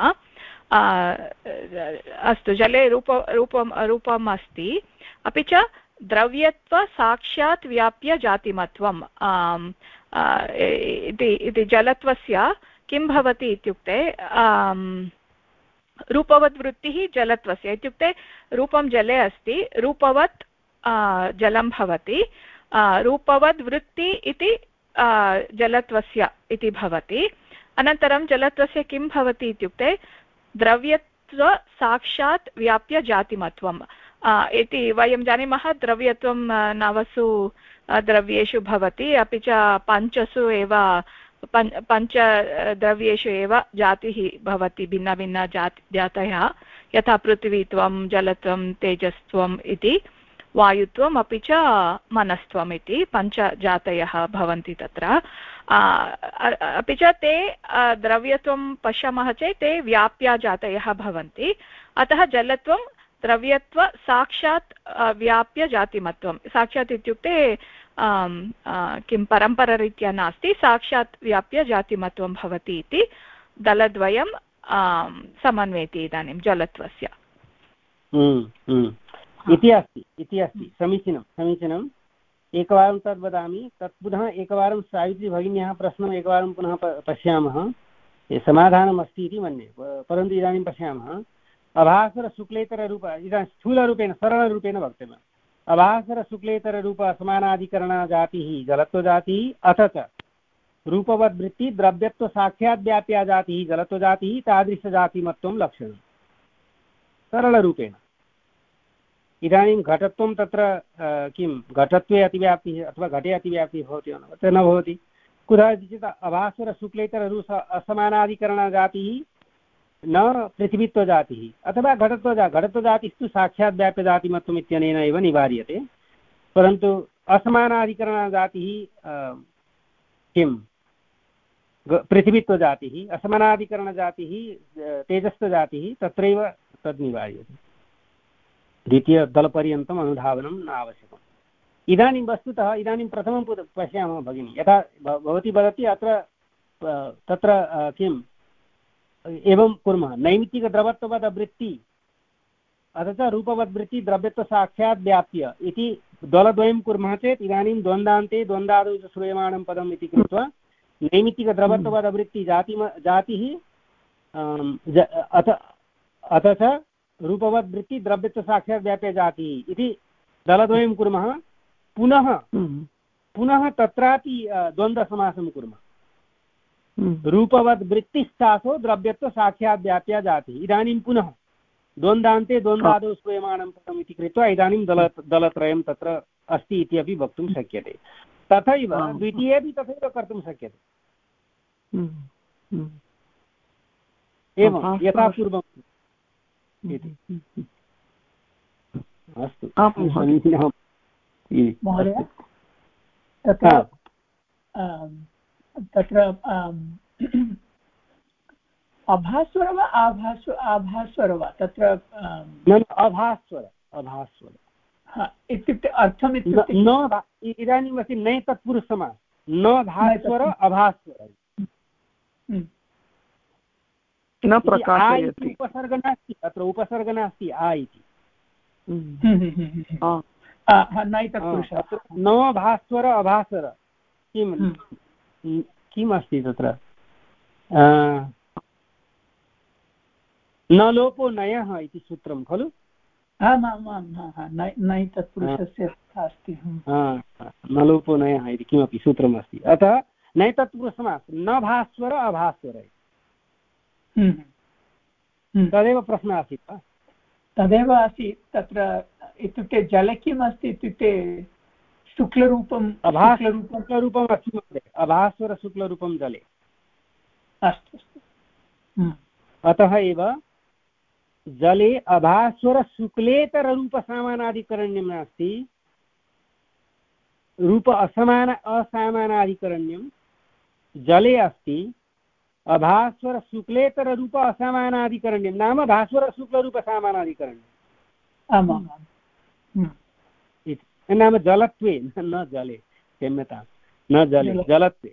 अस्तु जले रूप रूपं रूपम् अस्ति, अपि च द्रव्यत्व साक्षात् व्याप्य जातिमत्वम् इति जलत्वस्य किं भवति इत्युक्ते रूपवद् वृत्तिः जलत्वस्य इत्युक्ते रूपं जले अस्ति, रूपवत् जलं भवति, रूपवद् वृत्ति इति जलत्वस्य इति भवति। अनन्तरं जलत्वस्य किं भवति इत्युक्ते द्रव्यत्व साक्षात् व्याप्य जातिमत्वम् इति वयं जानीमः। द्रव्यत्वं नवसु द्रव्येषु भवति, अपि च पञ्चसु एव पञ्च द्रव्येषु एव जातिः भवति, भिन्न भिन्न जाति जातयः यथा पृथिवीत्वं, जलत्वं, तेजस्त्वम् इति, वायुत्वम् अपि च मनस्त्वम् इति पञ्चजातयः भवन्ति तत्र। अपि च ते द्रव्यत्वं पश्यामः चेत् ते व्याप्यजातयः भवन्ति। अतः जलत्वं द्रव्यत्व साक्षात् व्याप्य जातिमत्वं, साक्षात् इत्युक्ते किं परम्परारीत्या नास्ति, साक्षात् व्याप्य जातिमत्वं भवति इति दलद्वयं समन्वयति इदानीं जलत्वस्य इति अस्ति इति अस्ति। समीचीनं समीचीनम्। एकवारं तद् वदामि, तत् पुनः एकवारं सावित्री भगिन्याः प्रश्नम् एकवारं पुनः पश्यामः। समाधानम् अस्ति इति मन्ये, परन्तु इदानीं पश्यामः। अभास्वरशुक्लेतररूप इदानीं स्थूलरूपेण सरलरूपेण वक्तव्यम्। अभास्वरशुक्लेतररूप असमानाधिकरणजातिः जलत्वजातिः, अथ च रूपवद्वृत्ति द्रव्यत्व साक्षात् व्याप्या जातिः जलत्वजातिः, तादृशजातिमत्वं लक्षणं सरलरूपेण। इदानीं घटत्वं तत्र किं घटत्वे अतिव्याप्तिः अथवा घटे अतिव्याप्तिः भवति वा न न भवति। कुतः इति चेत् अभास्वरशुक्लेतररूप असमानाधिकरणजातिः न पृथिवीत्वजातिः अथवा घटत्वजा घटत्वजातिस्तु साक्षात् व्याप्यजातिमत्वम् इत्यनेन एव निवार्यते। परन्तु असमानाधिकरणजातिः किं पृथिवीत्वजातिः असमानाधिकरणजातिः तेजस्त्वजातिः तत्रैव तद् निवार्यते द्वितीयदलपर्यन्तम् अनुधावनं न आवश्यकम् इदानीं वस्तुतः इदानीं प्रथमं पश्यामः भगिनी यथा भवती वदति अत्र तत्र किम् एवं कुर्मः नैमित्तिकद्रवत्ववद्वृत्ति अथ च रूपवद्वृत्ति द्रव्यत्वसाक्षात् व्याप्य इति दलद्वयं कुर्मः चेत् इदानीं द्वन्द्वान्ते द्वन्द्वादौ च श्रूयमाणं पदम् इति कृत्वा नैमित्तिकद्रवत्ववद्वृत्ति जाति जातिः अथ अथ च रूपवद्वृत्ति द्रव्यत्वसाक्षात् व्याप्य जातिः इति दलद्वयं कुर्मः पुनः पुनः तत्रापि द्वन्द्वसमासं कुर्मः रूपवद्वृत्तिश्चासो द्रव्यत्वसाक्षात् व्याप्य जातिः इदानीं पुनः द्वन्द्वान्ते द्वन्द्वादौ श्रूयमाणं पदम् इति कृत्वा इदानीं दल दलत्रयं तत्र अस्ति इति अपि वक्तुं शक्यते तथैव द्वितीयेपि तथैव कर्तुं शक्यते एवं यथा पूर्वम् इति अस्तु समीचीनं महोदय तत्र तत्र अभास्वर वा आभास्वर आभास्वर वा तत्र अभास्वर अभास्वर इत्युक्ते अर्थम् इत्युक्ते न इदानीम् अस्ति नै तत्पुरुषसमास न भास्वर अभास्वर न प्रकाशयति उपसर्ग नास्ति अत्र उपसर्ग नास्ति आ इति न भास्वर अभास्वर किं किम् अस्ति तत्र न लोपो नयः इति सूत्रं खलु नै तत्पुरुषस्य अस्ति न लोपो नयः इति किमपि सूत्रम् अस्ति अतः नै तत्पुरुषसमास न भास्वर अभास्वर तदेव प्रश्नः आसीत् वा तदेव आसीत् तत्र इत्युक्ते जले किम् अस्ति इत्युक्ते शुक्लरूपम् शुक्लरूपम् अस्ति महोदय अभास्वर शुक्लरूपं जले अस्तु अस्तु अतः एव जले अभास्वर शुक्लेतररूपसामानाधिकरण्यं नास्ति रूप असमान असामानाधिकरण्यं जले अस्ति अभास्वर शुक्लेतररूप असमानाधिकरण्यं नाम भास्वर शुक्लरूपसामानाधिकरण्यम् आमाम् इति नाम जलत्वे न जले क्षम्यतां न जले जलत्वे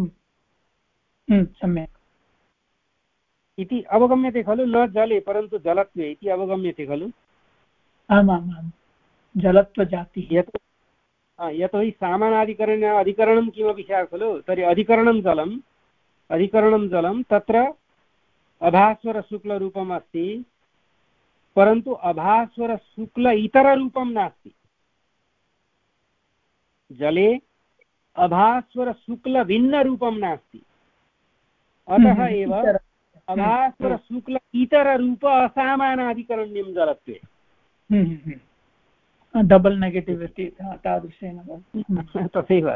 सम्यक् इति अवगम्यते खलु न जले परन्तु जलत्वे इति अवगम्यते खलु आमाम् जलत्वजातिः यतो यतोहि सामानाधिकरण्य अधिकरणं किमपि स्यात् खलु तर्हि अधिकरणं जलम् अधिकरणं जलं तत्र अभास्वरशुक्लरूपम् अस्ति परन्तु अभास्वरशुक्ल इतररूपं नास्ति जले अभास्वरशुक्लभिन्नरूपं नास्ति अतः एव अभास्वरशुक्ल इतररूप असामानाधिकरण्यं जलत्वे डबल् नेगेटिव् अस्ति तादृशेन तथैव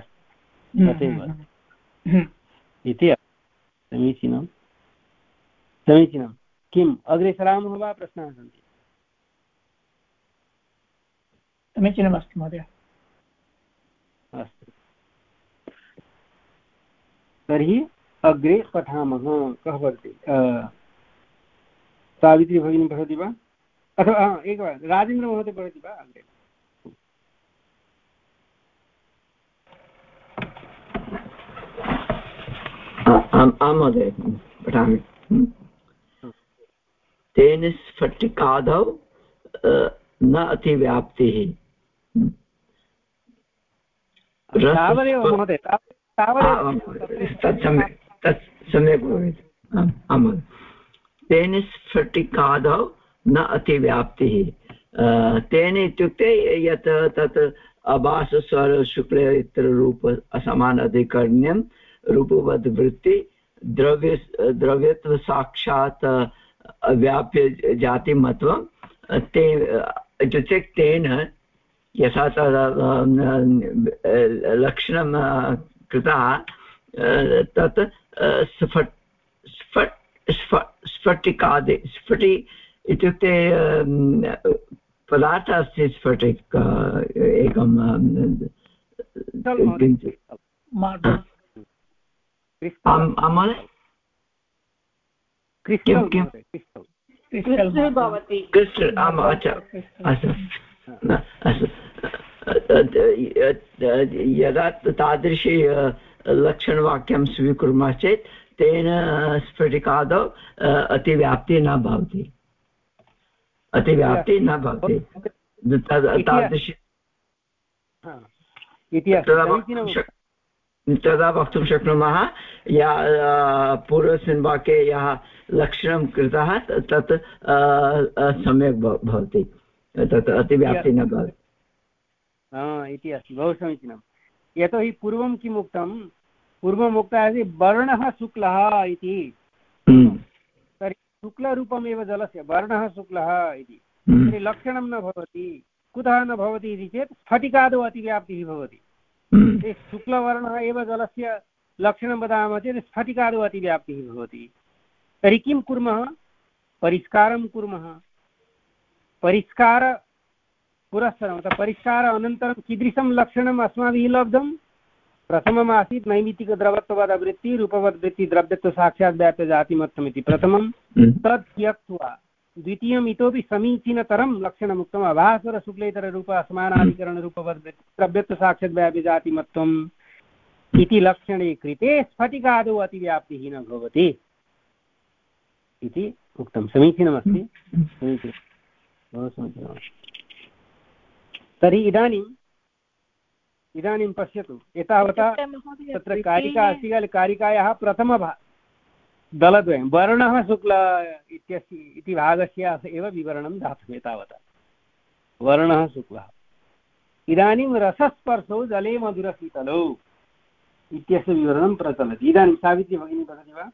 तथैव इति समीचीनं समीचीनं किम् अग्रे सरामः वा प्रश्नाः सन्ति समीचीनमस्ति महोदय अस्तु तर्हि अग्रे पठामः कः वदति सावित्री भगिनी पठति वा अथवा एकवारं राजेन्द्रमहोदय पठति वा अग्रे आं महोदय पठामि तेन स्फटिकादौ न अतिव्याप्तिः तावदेव महोदय तत् सम्यक् तत् सम्यक् भवेत् आम् महोदय तेन स्फटिकादौ न अतिव्याप्तिः तेन इत्युक्ते यत् तत् अभासस्वर शुक्ल इतररूप असमान अधिकरण्यं रूपवद्वृत्ति द्रव्य द्रव्यत्व साक्षात् व्याप्य जातिमत्वं ते इत्युक्ते तेन यथा लक्षणं कृतः तत् स्फट् स्फट् स्फटिकादि स्फटि इत्युक्ते पदार्थः अस्ति स्फटिक एकं यदा तादृशी लक्षणवाक्यं स्वीकुर्मः चेत् तेन स्फटिकादौ अतिव्याप्तिः न भवति अतिव्याप्तिः न भवति तादृशी तदा वक्तुं शक्नुमः या पूर्वस्मिन् वाक्ये यः लक्षणं कृतः तत् सम्यक् भवति तत् अतिव्याप्तिः न भवति इति अस्ति बहु समीचीनं यतोहि पूर्वं किम् उक्तं पूर्वम् उक्तः अस्ति वर्णः शुक्लः इति तर्हि शुक्लरूपमेव जलस्य वर्णः शुक्लः इति तर्हि लक्षणं न भवति कुतः न भवति इति चेत् स्फटिकादौ अतिव्याप्तिः भवति शुक्लवर्णः एव जलस्य लक्षणं वदामः चेत् स्फटिकादौ अतिव्याप्तिः भवति तर्हि किं कुर्मः परिष्कारं कुर्मः परिष्कार पुरस्सरम् अतः परिष्कार अनन्तरं कीदृशं लक्षणम् अस्माभिः लब्धं प्रथमम् आसीत् नैमित्तिकद्रवत्ववद्वृत्ति रूपवद्वृत्ति द्रव्यत्व साक्षात् व्याप्य जातिमत्वम् इति प्रथमं तत् त्यक्त्वा द्वितीयम् इतोपि समीचीनतरं लक्षणम् उक्तम् अभास्वरशुक्लेतररूप असमानाधिकरणरूपवद्वृत्ति द्रव्यत्व साक्षात् व्याप्य जातिमत्वम् इति लक्षणे कृते स्फटिकादौ अतिव्याप्तिः न भवति इति उक्तं समीचीनमस्ति समीचीनं बहु समीचीनमस्ति तर्हि इदानीम् इदानीं पश्यतु एतावता तत्र कारिका अस्ति खलु कारिकायाः प्रथमभागः दलद्वयं वर्णः शुक्ल इत्यस्य इति भागस्य एव विवरणं दातुम् एतावता वर्णः शुक्लः इदानीं रसस्पर्शौ जले मधुरशीतलौ इत्यस्य विवरणं प्रचलति इदानीं सावित्री भगिनी वदति वा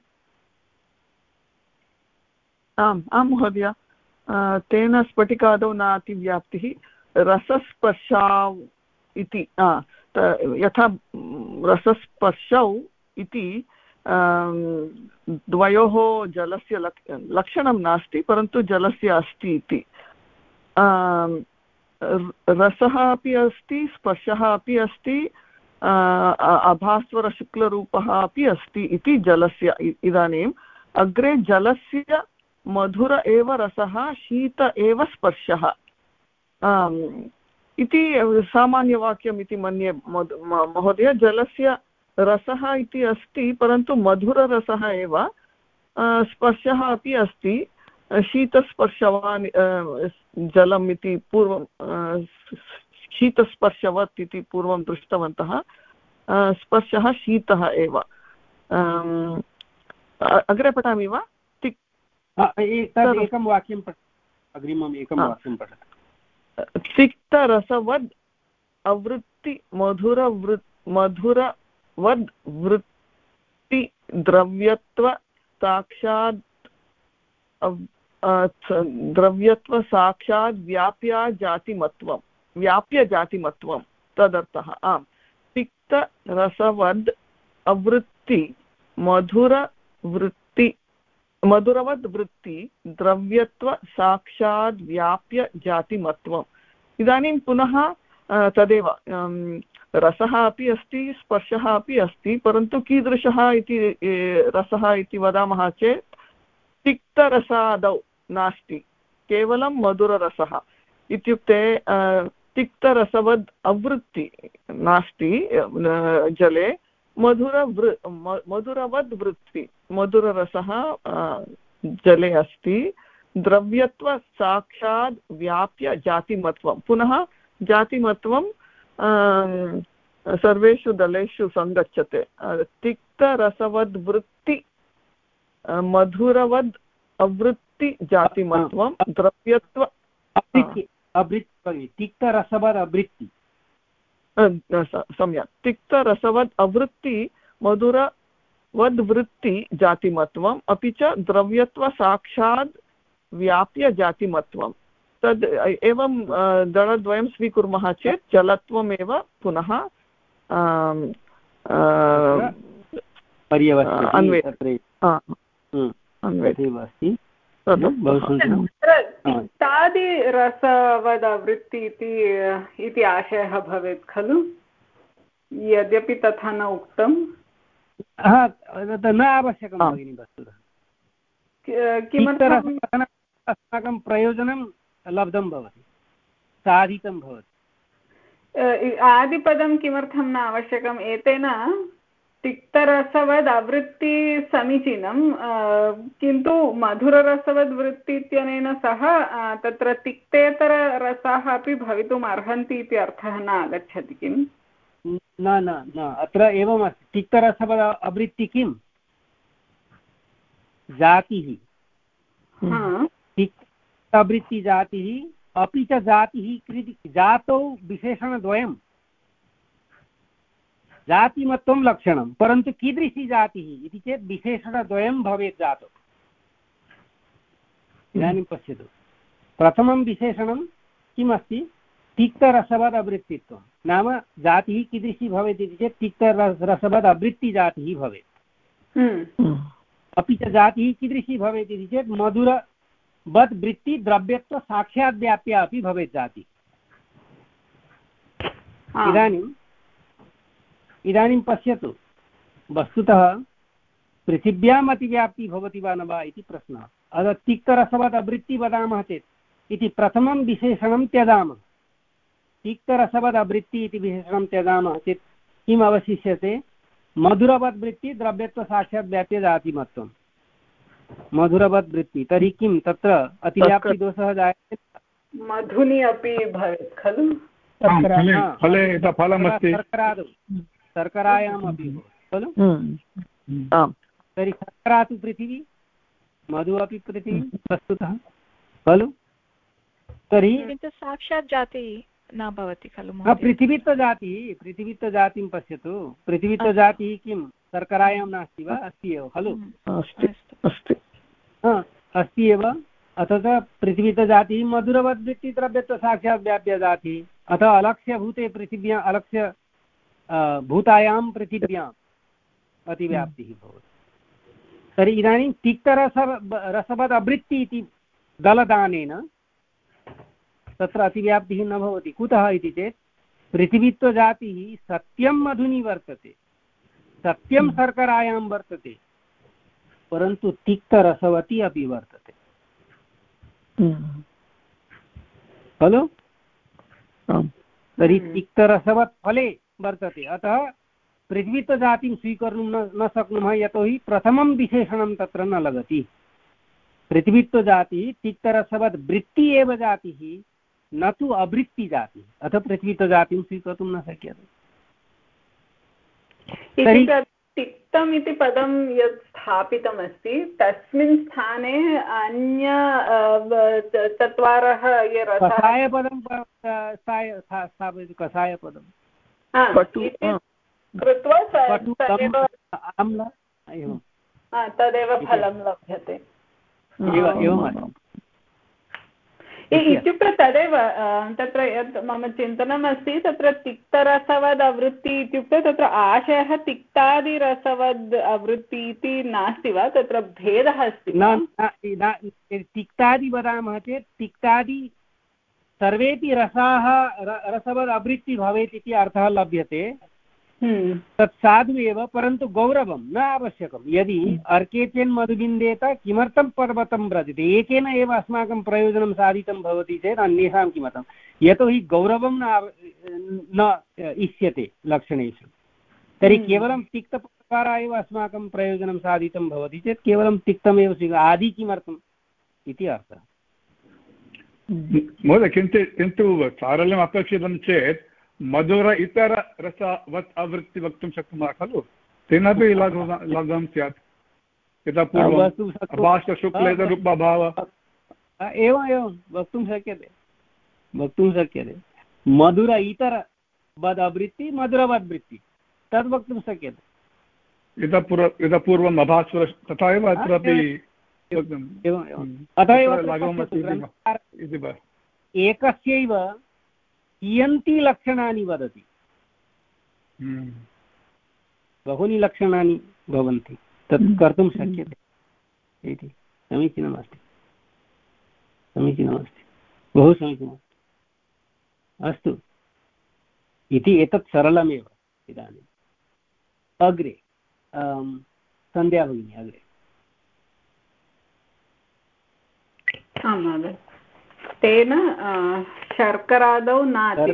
आम् आं महोदय तेन स्फटिकादौ नातिव्याप्तिः रसस्पर्शाौ इति यथा रसस्पर्शौ इति द्वयोः जलस्य लक्षणं नास्ति परन्तु जलस्य अस्ति इति रसः अपि अस्ति स्पर्शः अपि अस्ति अभास्वरशुक्लरूपः अपि अस्ति इति जलस्य इदानीम् अग्रे जलस्य मधुर एव रसः शीत एव स्पर्शः इति सामान्यवाक्यम् इति मन्ये महोदय जलस्य रसः इति अस्ति परन्तु मधुररसः एव स्पर्शः अपि अस्ति शीतस्पर्शवान् जलम् इति पूर्वं शीतस्पर्शवत् इति पूर्वं दृष्टवन्तः स्पर्शः शीतः एव अग्रे पठामि वा एकं वाक्यं अग्रिमम् एकं वाक्यं पठतु तिक्तरसवद् अवृत्ति मधुरवृत् मधुरवद् वृत्ति द्रव्यत्व साक्षात् द्रव्यत्व साक्षात् व्याप्या जातिमत्वं व्याप्य जातिमत्वं तदर्थः आम् तिक्तरसवद् अवृत्ति मधुरवृत्ति मधुरवद् वृत्ति द्रव्यत्व साक्षात् व्याप्य जातिमत्वम् इदानीं पुनः तदेव रसः अपि अस्ति स्पर्शः अपि अस्ति परन्तु कीदृशः इति रसः इति वदामः चेत् तिक्तरसादौ नास्ति केवलं मधुररसः इत्युक्ते तिक्तरसवद् अवृत्ति नास्ति जले मधुरवृ मधुरवद् वृत्ति मधुररसः जले अस्ति द्रव्यत्व साक्षात् व्याप्य जातिमत्वं पुनः जातिमत्वं सर्वेषु दलेषु सङ्गच्छते तिक्तरसवद् वृत्ति मधुरवद् अवृत्ति जातिमत्वं द्रव्यत्व तिक्तरसवद् अवृत्ति सम्यक् तिक्तरसवद् अवृत्ति मधुरवद् वृत्ति जातिमत्वम् अपि च द्रव्यत्व साक्षात् व्याप्य जातिमत्वं तद् एवं दलद्वयं स्वीकुर्मः चेत् जलत्वमेव पुनः तिक्तादिरसवदवृत्ति इति आशयः भवेत् खलु यद्यपि तथा न उक्तं न आवश्यकं भगिनि वस्तुतः किमर्थम् अस्माकं प्रयोजनं लब्धं भवति साधितं भवति आदिपदं किमर्थं न आवश्यकम् एतेन तिक्तरसवद् आवृत्ति समीचीनं किन्तु मधुररसवद् वृत्ति इत्यनेन सह तत्र तिक्तेतररसाः अपि भवितुम् अर्हन्ति इति अर्थः न आगच्छति किम् न न न अत्र एवमस्ति तिक्तरसवद् आवृत्ति किं जातिः तिक्तावृत्तिजातिः अपि च जातिः कृति जातौ विशेषणद्वयं जातिमत्वं लक्षणं परन्तु कीदृशी जातिः इति चेत् विशेषणद्वयं भवेत् जातौ इदानीं पश्यतु प्रथमं विशेषणं किमस्ति तिक्तरसवद् अवृत्तित्वं नाम जातिः कीदृशी भवेत् इति चेत् तिक्तरसवद् अवृत्तिजातिः भवेत् अपि च जातिः कीदृशी भवेत् इति चेत् मधुरवद् वृत्ति द्रव्यत्व साक्षात् व्याप्या अपि भवेत् जातिः इदानीम् इदानीं पश्यतु वस्तुतः पृथिव्याम् अतिव्याप्तिः भवति वा न वा इति प्रश्नः अतः तिक्तरसवद् अवृत्ति वदामः चेत् इति प्रथमं विशेषणं त्यजामः तिक्तरसवद् अवृत्ति इति विशेषणं त्यजामः चेत् किम् अवशिष्यते मधुरवद् वृत्ति द्रव्यत्व साक्षात् व्याप्य जातिमत्वं मधुरवद् वृत्ति तर्हि किं तत्र अतिव्याप्तिदोषः जायते मधुनि अपि भवेत् खलु शर्करादौ शर्करायाम् अपि खलु तर्हि शर्करा तु पृथिवी मधु अपि पृथिवी वस्तुतः खलु तर्हि साक्षात् जातिः न भवति खलु पृथिवीत्वजातिः पृथिवीत्वजातिं पश्यतु पृथिवीत्वजातिः किं शर्करायां नास्ति वा अस्ति एव खलु अस्ति एव अतः पृथिवीत्वजातिः मधुरवद्वृत्ति द्रव्यत्व साक्षात् व्याप्य जातिः अतः अलक्ष्यभूते पृथिव्याम् अलक्ष्य भूतायां पृथिव्याम् अतिव्याप्तिः भवति तर्हि इदानीं तिक्तरस रसवद् अवृत्ति इति दलदानेन तत्र अतिव्याप्तिः न भवति कुतः इति चेत् पृथिवीत्वजातिः सत्यं मधुनि वर्तते सत्यं शर्करायां वर्तते परन्तु तिक्तरसवती अपि वर्तते खलु तर्हि तिक्तरसवत् फले वर्तते अतः पृथ्वीत्वजातिं स्वीकर्तुं न न शक्नुमः यतोहि प्रथमं विशेषणं तत्र न लगति पृथ्वीत्वजातिः तिक्तरसवद् वृत्ति एव जातिः न तु अवृत्तिजातिः अतः पृथ्वीत्वजातिं स्वीकर्तुं न शक्यते तिक्तम् इति पदं यत् स्थापितमस्ति तस्मिन् स्थाने अन्य चत्वारः ये कषायपदं स्थापयतु कषायपदं कृत्वा तदेव फलं लभ्यते इत्युक्ते तदेव तत्र यत् मम चिन्तनमस्ति तत्र तिक्तरसवद् आवृत्ति इत्युक्ते तत्र आशयः तिक्तादिरसवद् आवृत्ति इति नास्ति वा तत्र भेदः अस्ति तिक्तादि वदामः चेत् तिक्तादि सर्वेपि रसाः रसवद् आवृत्ति भवेत् इति अर्थः लभ्यते तत् साधु एव परन्तु गौरवं न आवश्यकं यदि अर्केचेन् मधुबिन्देत किमर्थं पर्वतं व्रजते एकेन एव अस्माकं प्रयोजनं साधितं भवति चेत् अन्येषां किमर्थं यतोहि गौरवं न न इष्यते लक्षणेषु तर्हि केवलं तिक्तद्वारा एव अस्माकं प्रयोजनं साधितं भवति चेत् केवलं तिक्तमेव स्वीकृत्य आदि किमर्थम् इति अर्थः महोदय किञ्चित् किन्तु सारल्यम् अपेक्षितं चेत् मधुर इतर रसवत् आवृत्ति वक्तुं शक्नुमः खलु तेनापि लाघवं स्यात् यथा पूर्वं भाष्यशुक्लेतरूपभावः एवम् एवं वक्तुं शक्यते वक्तुं शक्यते मधुर इतर वद् आवृत्ति मधुरवद्वृत्ति तद् वक्तुं शक्यते यथा पूर्व यथा पूर्वम् अभास्वर तथा एव अत्रापि अतः एव एकस्यैव कियन्ति लक्षणानि वदति बहूनि लक्षणानि भवन्ति तत् कर्तुं शक्यते इति समीचीनमस्ति समीचीनमस्ति बहु समीचीनमस्ति अस्तु इति एतत् सरलमेव इदानीम् अग्रे सन्ध्या भगिनी अग्रे। आं महोदय, तेन शर्करादौ नास्ति।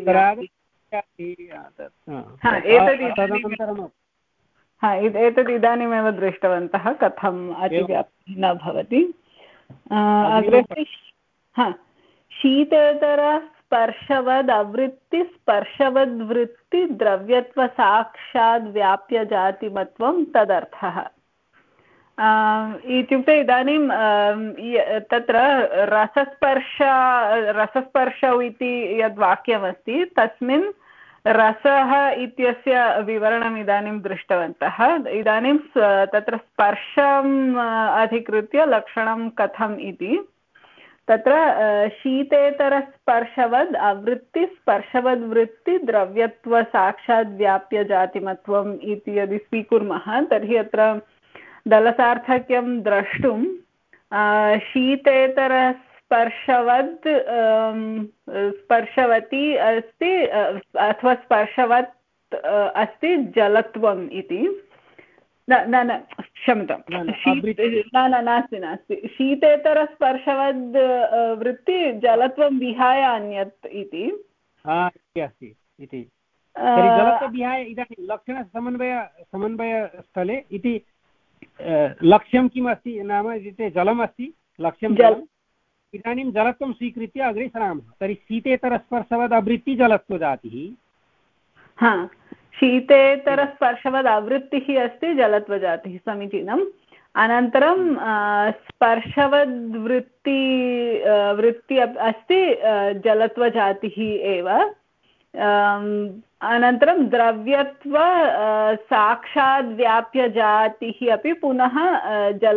हा, एतद् इदानीमेव दृष्टवन्तः कथम् अतिव्याप्तिः न भवति। अग्रे हा, शीतेतरस्पर्शवद् अवृत्ति स्पर्शवद्वृत्ति द्रव्यत्वसाक्षाद्व्याप्य जातिमत्वं तदर्थः। इत्युक्ते इदानीं तत्र रसस्पर्श रसस्पर्शौ इति यद् वाक्यमस्ति तस्मिन् रसः इत्यस्य विवरणम् इदानीं दृष्टवन्तः। इदानीं तत्र स्पर्शम् अधिकृत्य लक्षणं कथम् इति, तत्र शीतेतरस्पर्शवद् अवृत्ति स्पर्शवद्वृत्ति द्रव्यत्वसाक्षाद्व्याप्य जातिमत्वम् इति यदि स्वीकुर्मः तर्हि अत्र दलसार्थक्यं द्रष्टुं शीतेतरस्पर्शवद् स्पर्शवती अस्ति अथवा स्पर्शवत् अस्ति जलत्वम् इति। न न न क्षम्यतां, न न नास्ति नास्ति शीतेतरस्पर्शवद् वृत्ति जलत्वं विहाय अन्यत् इति अस्ति इति। जलत्वविहाय इदानीं लक्षणसमन्वय समन्वयस्थले इति लक्ष्यं किम् अस्ति नाम इत्युक्ते जलमस्ति, लक्ष्यं जलम्। इदानीं जलत्वं स्वीकृत्य अग्रे सरामः। तर्हि शीतेतरस्पर्शवद् आवृत्ति जलत्वजातिः। हा, शीतेतरस्पर्शवद् आवृत्तिः अस्ति जलत्वजातिः, समीचीनम्। अनन्तरं स्पर्शवद्वृत्ति वृत्ति अस्ति जलत्वजातिः एव। अनन्तरं द्रव्यत्व साक्षाद्व्याप्य जातिः अपि पुनः जल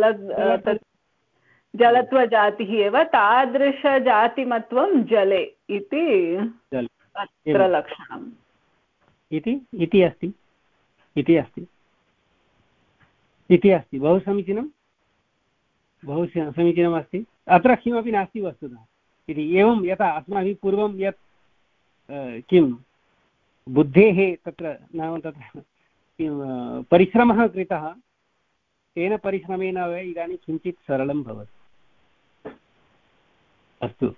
जलत्वजातिः एव। तादृशजातिमत्वं जले इति अत्र लक्षणम् इति इति अस्ति इति अस्ति इति अस्ति बहु समीचीनं, बहु समीचीनमस्ति। अत्र किमपि नास्ति वस्तुतः इति। एवं यथा अस्माभिः पूर्वं यत् किं बुद्धेः तत्र नाम तत्र किं परिश्रमः कृतः, तेन परिश्रमेण इदानीं किञ्चित् सरलं भवति। अस्तु,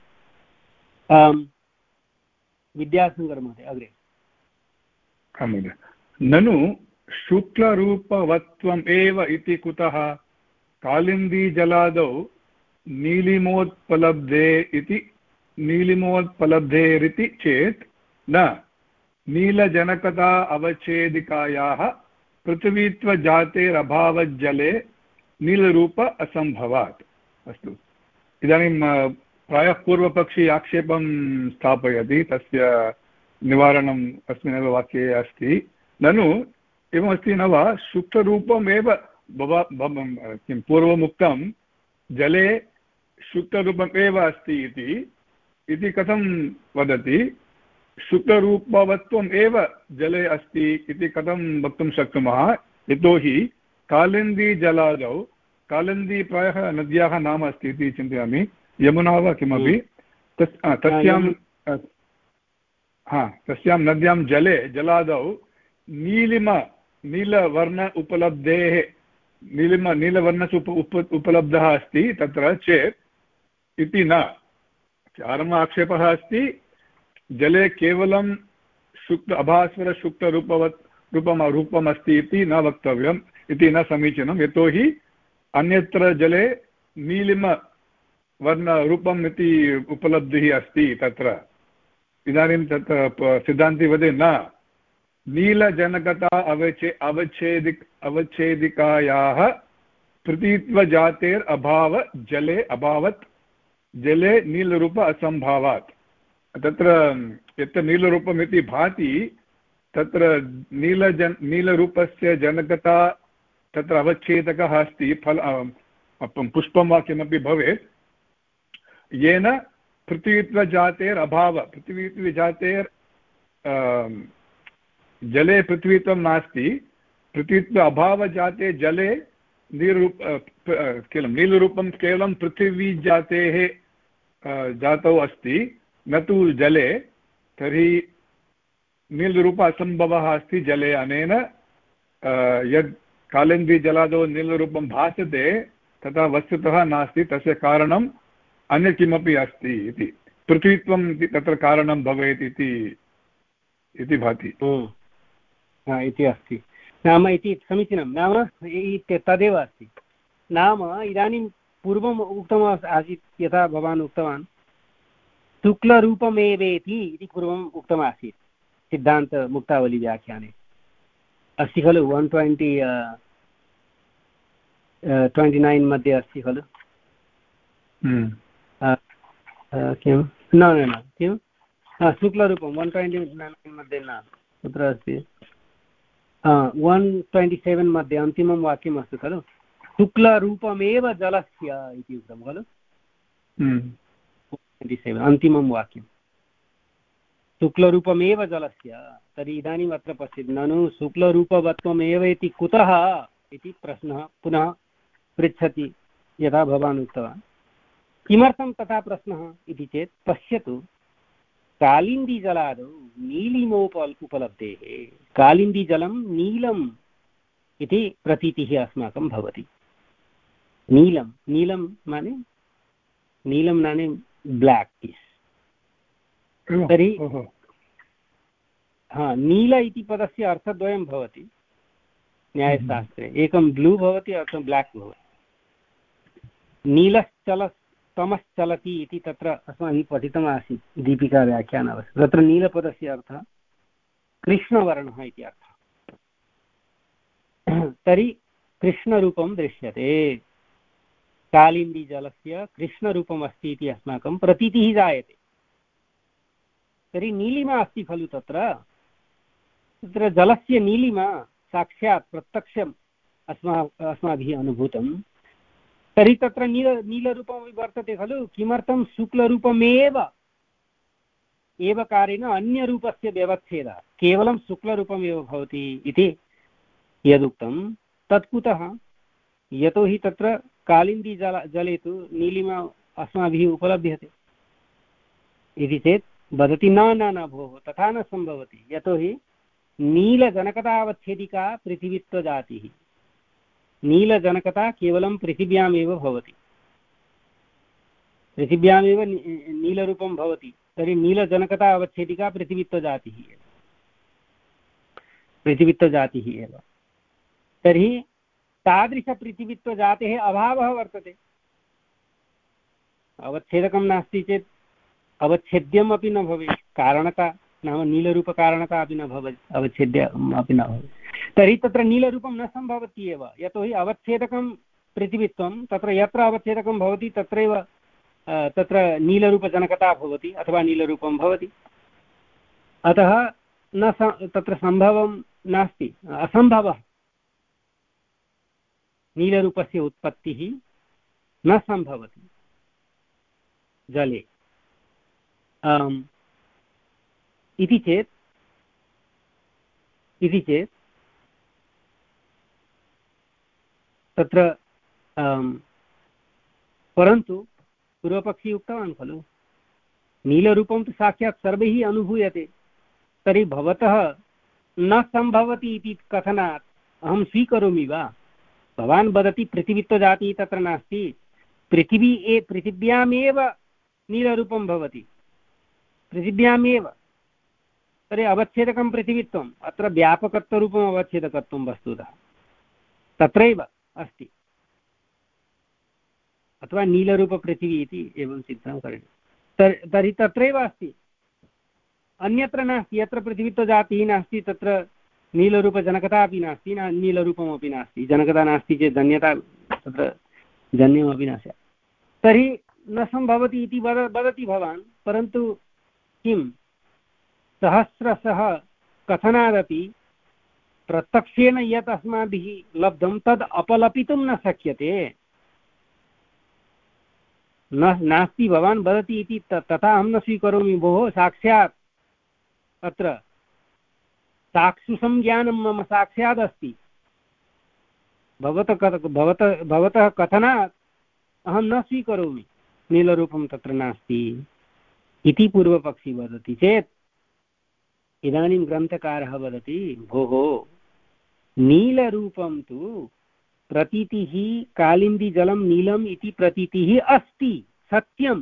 विद्यासागरः महोदय अग्रे। ननु शुक्लरूपवत्वम् एव इति कुतः कालिन्दीजलादौ नीलिमोत्पलब्धे इति नीलिमोत्पलब्धेरिति चेत् न नीलजनकता अवच्छेदिकायाः पृथिवीत्वजातेरभावज्जले नीलरूप असम्भवात्। अस्तु, इदानीं प्रायः पूर्वपक्षी आक्षेपं स्थापयति, तस्य निवारणम् अस्मिन्नेव वाक्ये अस्ति। ननु एवमस्ति न वा, शुक्लरूपमेव किं पूर्वमुक्तं जले शुक्लरूपमेव अस्ति इति इति कथं वदति? शुक्लरूपवत्वम् एव जले अस्ति इति कथं वक्तुं शक्नुमः? यतोहि कालिन्दीजलादौ, कालिन्दी प्रायः नद्याः नाम अस्ति इति चिन्तयामि, यमुना वा किमपि, तस् तस्यां हा तस्यां नद्यां जले जलादौ नीलिम नीलवर्ण उपलब्धेः नीलिम नीलवर्णस्य उप उप उपलब्धः अस्ति तत्र चेत् इति न। आरम्भ आक्षेपः अस्ति जले केवलं शुक्ल अभास्वरशुक्लरूपवत् रूपम् रूपम् अस्ति इति न वक्तव्यम्, इति न समीचीनं। यतोहि अन्यत्र जले नीलिमवर्णरूपम् इति उपलब्धिः अस्ति तत्र। इदानीं तत्र सिद्धान्ती वदति न, नीलजनकता अवचे अवच्छेदिक अवच्छेदिकायाः पृथीत्वजातेरभाव जले अभावत् जले नीलरूप असम्भावात्। तत्र यत्र नीलरूपमिति भाति तत्र नीलजन नीलरूपस्य जनकता तत्र अवच्छेदकः अस्ति, फल पुष्पं वा किमपि भवेत्, येन पृथ्वीत्वजातेरभाव पृथ्वीत्वजातेर् जले पृथ्वीत्वं नास्ति, पृथ्वीत्व अभावजाते जले नीलरूप केवलं नीलरूपं केवलं पृथिवीजातेः जातौ अस्ति, न तु जले। तर्हि नीलरूप असम्भवः अस्ति जले। अनेन यद् कालिन्दीजलादौ नीलरूपं भासते तथा वस्तुतः नास्ति, तस्य कारणम् अन्य किमपि अस्ति इति। पृथ्वीत्वम् इति तत्र कारणं भवेत् इति भाति इति अस्ति। नाम इति समीचीनं, नाम तदेव अस्ति। नाम इदानीं पूर्वम् उक्तम् आसीत्, यथा भवान् उक्तवान् शुक्लरूपमेवेति इति पूर्वम् उक्तमासीत् सिद्धान्तमुक्तावलीव्याख्याने, अस्ति खलु वन् ट्वेण्टि ट्वेण्टि नैन् मध्ये अस्ति खलु। किं न न न किं शुक्लरूपं वन् ट्वेण्टि नैन् मध्ये न, कुत्र अस्ति, वन् ट्वेण्टि सेवेन् मध्ये अन्तिमं वाक्यम् अस्ति खलु, शुक्लरूपमेव जलस्य इति उक्तं खलु। ट्वेण्टि सेवेन् अन्तिमं वाक्यं शुक्लरूपमेव जलस्य। तर्हि इदानीम् अत्र पश्यतु, ननु शुक्लरूपवत्वमेव इति कुतः इति प्रश्नः पुनः पृच्छति, यथा भवान् उक्तवान्। किमर्थं तथा प्रश्नः इति चेत् पश्यतु, कालिन्दीजलादौ नीलिमोप उपलब्धेः, कालिन्दीजलं नीलम् इति प्रतीतिः अस्माकं भवति। नीलं नीलं माने नीलं नाने ब्लाक् पीस्। तर्हि हा नील इति पदस्य अर्थद्वयं भवति न्यायशास्त्रे, एकं ब्लू भवति, एकं ब्लाक् भवति। नीलश्चल तमश्चलति इति तत्र अस्माभिः पठितमासीत् दीपिकाव्याख्यानावसरे। तत्र नीलपदस्य अर्थः कृष्णवर्णः इति अर्थः। तर्हि कृष्णरूपं दृश्यते, कालिन्दीजलस्य कृष्णरूपम् अस्ति इति अस्माकं प्रतीतिः जायते। तर्हि नीलिमा अस्ति खलु तत्र, तत्र जलस्य नीलिमा साक्षात् प्रत्यक्षम् अस्मा अस्माभिः अनुभूतं। तर्हि तत्र नील नीलरूपमपि वर्तते खलु। किमर्थं शुक्लरूपमेव एवकारेण अन्यरूपस्य व्यवच्छेदः, केवलं शुक्लरूपमेव भवति इति यदुक्तं तत् कुतः? यतोहि तत्र कालिन्दीजल जले तु नीलिमा अस्माभिः उपलभ्यते इति चेत् वदति न न न भोः, तथा न सम्भवति। यतोहि नीलजनकतावच्छेदिका पृथिवीत्वजातिः, नीलजनकता केवलं पृथिव्यामेव भवति, पृथिव्यामेव नीलरूपं भवति। तर्हि नीलजनकता अवच्छेदिका पृथिवीत्वजातिः पृथिवीत्वजातिः एव। तर्हि तादृशपृथिवीत्वजातेः अभावः वर्तते। अवच्छेदकं नास्ति चेत् अवच्छेद्यम् अपि न भवेत्, कारणता नाम नीलरूपकारणता अपि न भवेत्, अवच्छेद्यम् अपि न भवेत्। तर्हि तत्र नीलरूपं न सम्भवति एव, यतोहि अवच्छेदकं पृथिवीत्वं, तत्र यत्र अवच्छेदकं भवति तत्रैव तत्र नीलरूपजनकता भवति अथवा नीलरूपं भवति। अतः न तत्र सम्भवं नास्ति, असम्भवः, नीलरूपस्य उत्पत्तिः न सम्भवति जले। इति चेत् इति चेत् तत्र परन्तु पूर्वपक्षी उक्तवान् खलु, नीलरूपं तु साक्षात् सर्वैः अनुभूयते। तर्हि भवतः न सम्भवति इति कथनात् अहं स्वीकरोमि वा? भवान् वदति पृथिवीत्वजातिः तत्र नास्ति, पृथिवी ए पृथिव्यामेव नीलरूपं भवति, पृथिव्यामेव। तर्हि अवच्छेदकं पृथिवीत्वम्, अत्र व्यापकत्वरूपम् अवच्छेदकत्वं वस्तुतः तत्रैव अस्ति, अथवा नीलरूपपृथिवी इति एवं सिद्धं करणीयं। तर्हि तत्रैव अस्ति, अन्यत्र नास्ति। यत्र पृथिवीत्वजातिः नास्ति तत्र नीलरूपजनकता अपि नास्ति, न नीलरूपमपि नास्ति। जनकता नास्ति चेत् जन्यता तत्र जन्यमपि न स्यात्। तर्हि न सम्भवति इति वद वदति भवान्, परन्तु किं सहस्रशः कथनादपि प्रत्यक्षेण यत् अस्माभिः लब्धं तद् अपलपितुं न शक्यते। न नास्ति भवान् वदति इति तथा अहं न स्वीकरोमि भोः। साक्षात् अत्र साक्षुषं ज्ञानं मम साक्षादस्ति। भवतः भवतः भवतः कथनात् अहं न स्वीकरोमि नीलरूपं तत्र नास्ति इति पूर्वपक्षी वदति चेत्, इदानीं ग्रन्थकारः वदति भोः नीलरूपं तु प्रतीतिः कालिन्दीजलं नीलम् इति प्रतीतिः अस्ति, सत्यं,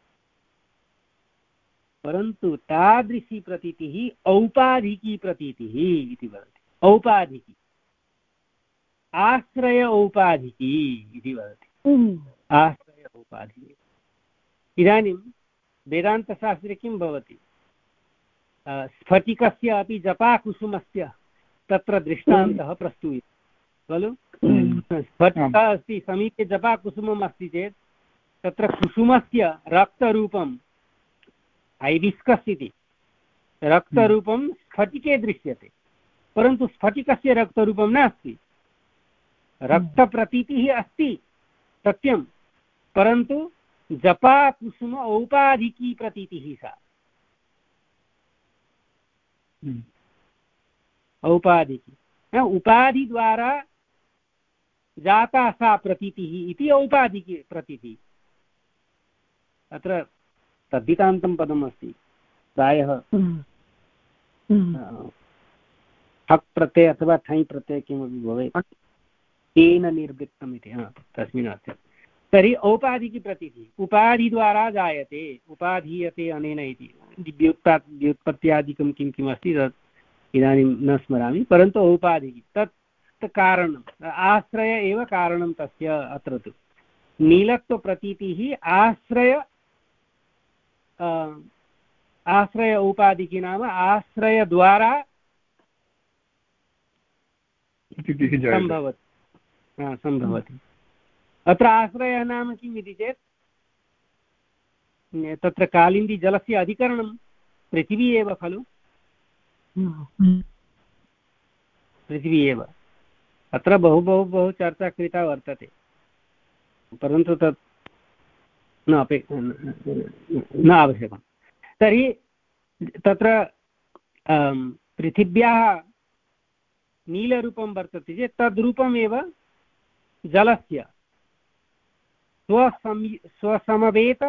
परन्तु तादृशी प्रतीतिः औपाधिकी प्रतीतिः इति वदति। औपाधिकी, आश्रय औपाधिकी इति वदति। आश्रय औपाधिकी। इदानीं वेदान्तशास्त्रे किं भवति, स्फटिकस्य अपि जपाकुसुमस्य तत्र दृष्टान्तः प्रस्तूयते खलु। स्फटिकः अस्ति, समीपे जपाकुसुमम् अस्ति चेत् तत्र कुसुमस्य रक्तरूपं हैबिस्कस् इति रक्तरूपं स्फटिके दृश्यते, परन्तु स्फटिकस्य रक्तरूपं नास्ति। रक्तप्रतीतिः अस्ति सत्यं, परन्तु जपाकुसुम औपाधिकी प्रतीतिः सा, औपाधिकी। उपाधिद्वारा जाता सा प्रतीतिः इति औपाधिकी प्रतीतिः। अत्र तद्धितान्तं पदम् अस्ति, प्रायः हक् प्रत्यय अथवा ठञ् प्रत्यय किमपि भवेत्, तेन निर्वृत्तम् इति तस्मिन् अर्थे। तर्हि औपाधिकी प्रतीतिः उपाधिद्वारा जायते, उपाधीयते अनेन इति। व्युत्पत् व्युत्पत्त्यादिकं किं किम् अस्ति तत् इदानीं न स्मरामि, परन्तु औपाधिकी तत् कारणम्, आश्रय एव कारणं तस्य। अत्र तु नीलत्वप्रतीतिः आश्रय आश्रय औपाधिकी नाम आश्रयद्वारा सम्भवति सम्भवति। अत्र आश्रयः नाम किम् इति चेत् तत्र कालिन्दीजलस्य अधिकरणं पृथिवी एव खलु, पृथिवी एव। अत्र बहु बहु बहु चर्चा कृता वर्तते, परन्तु तत् न अपे न आवश्यकं। तर्हि तत्र पृथिव्याः नीलरूपं वर्तते चेत् तद्रूपमेव जलस्य स्वसम स्वसमवेत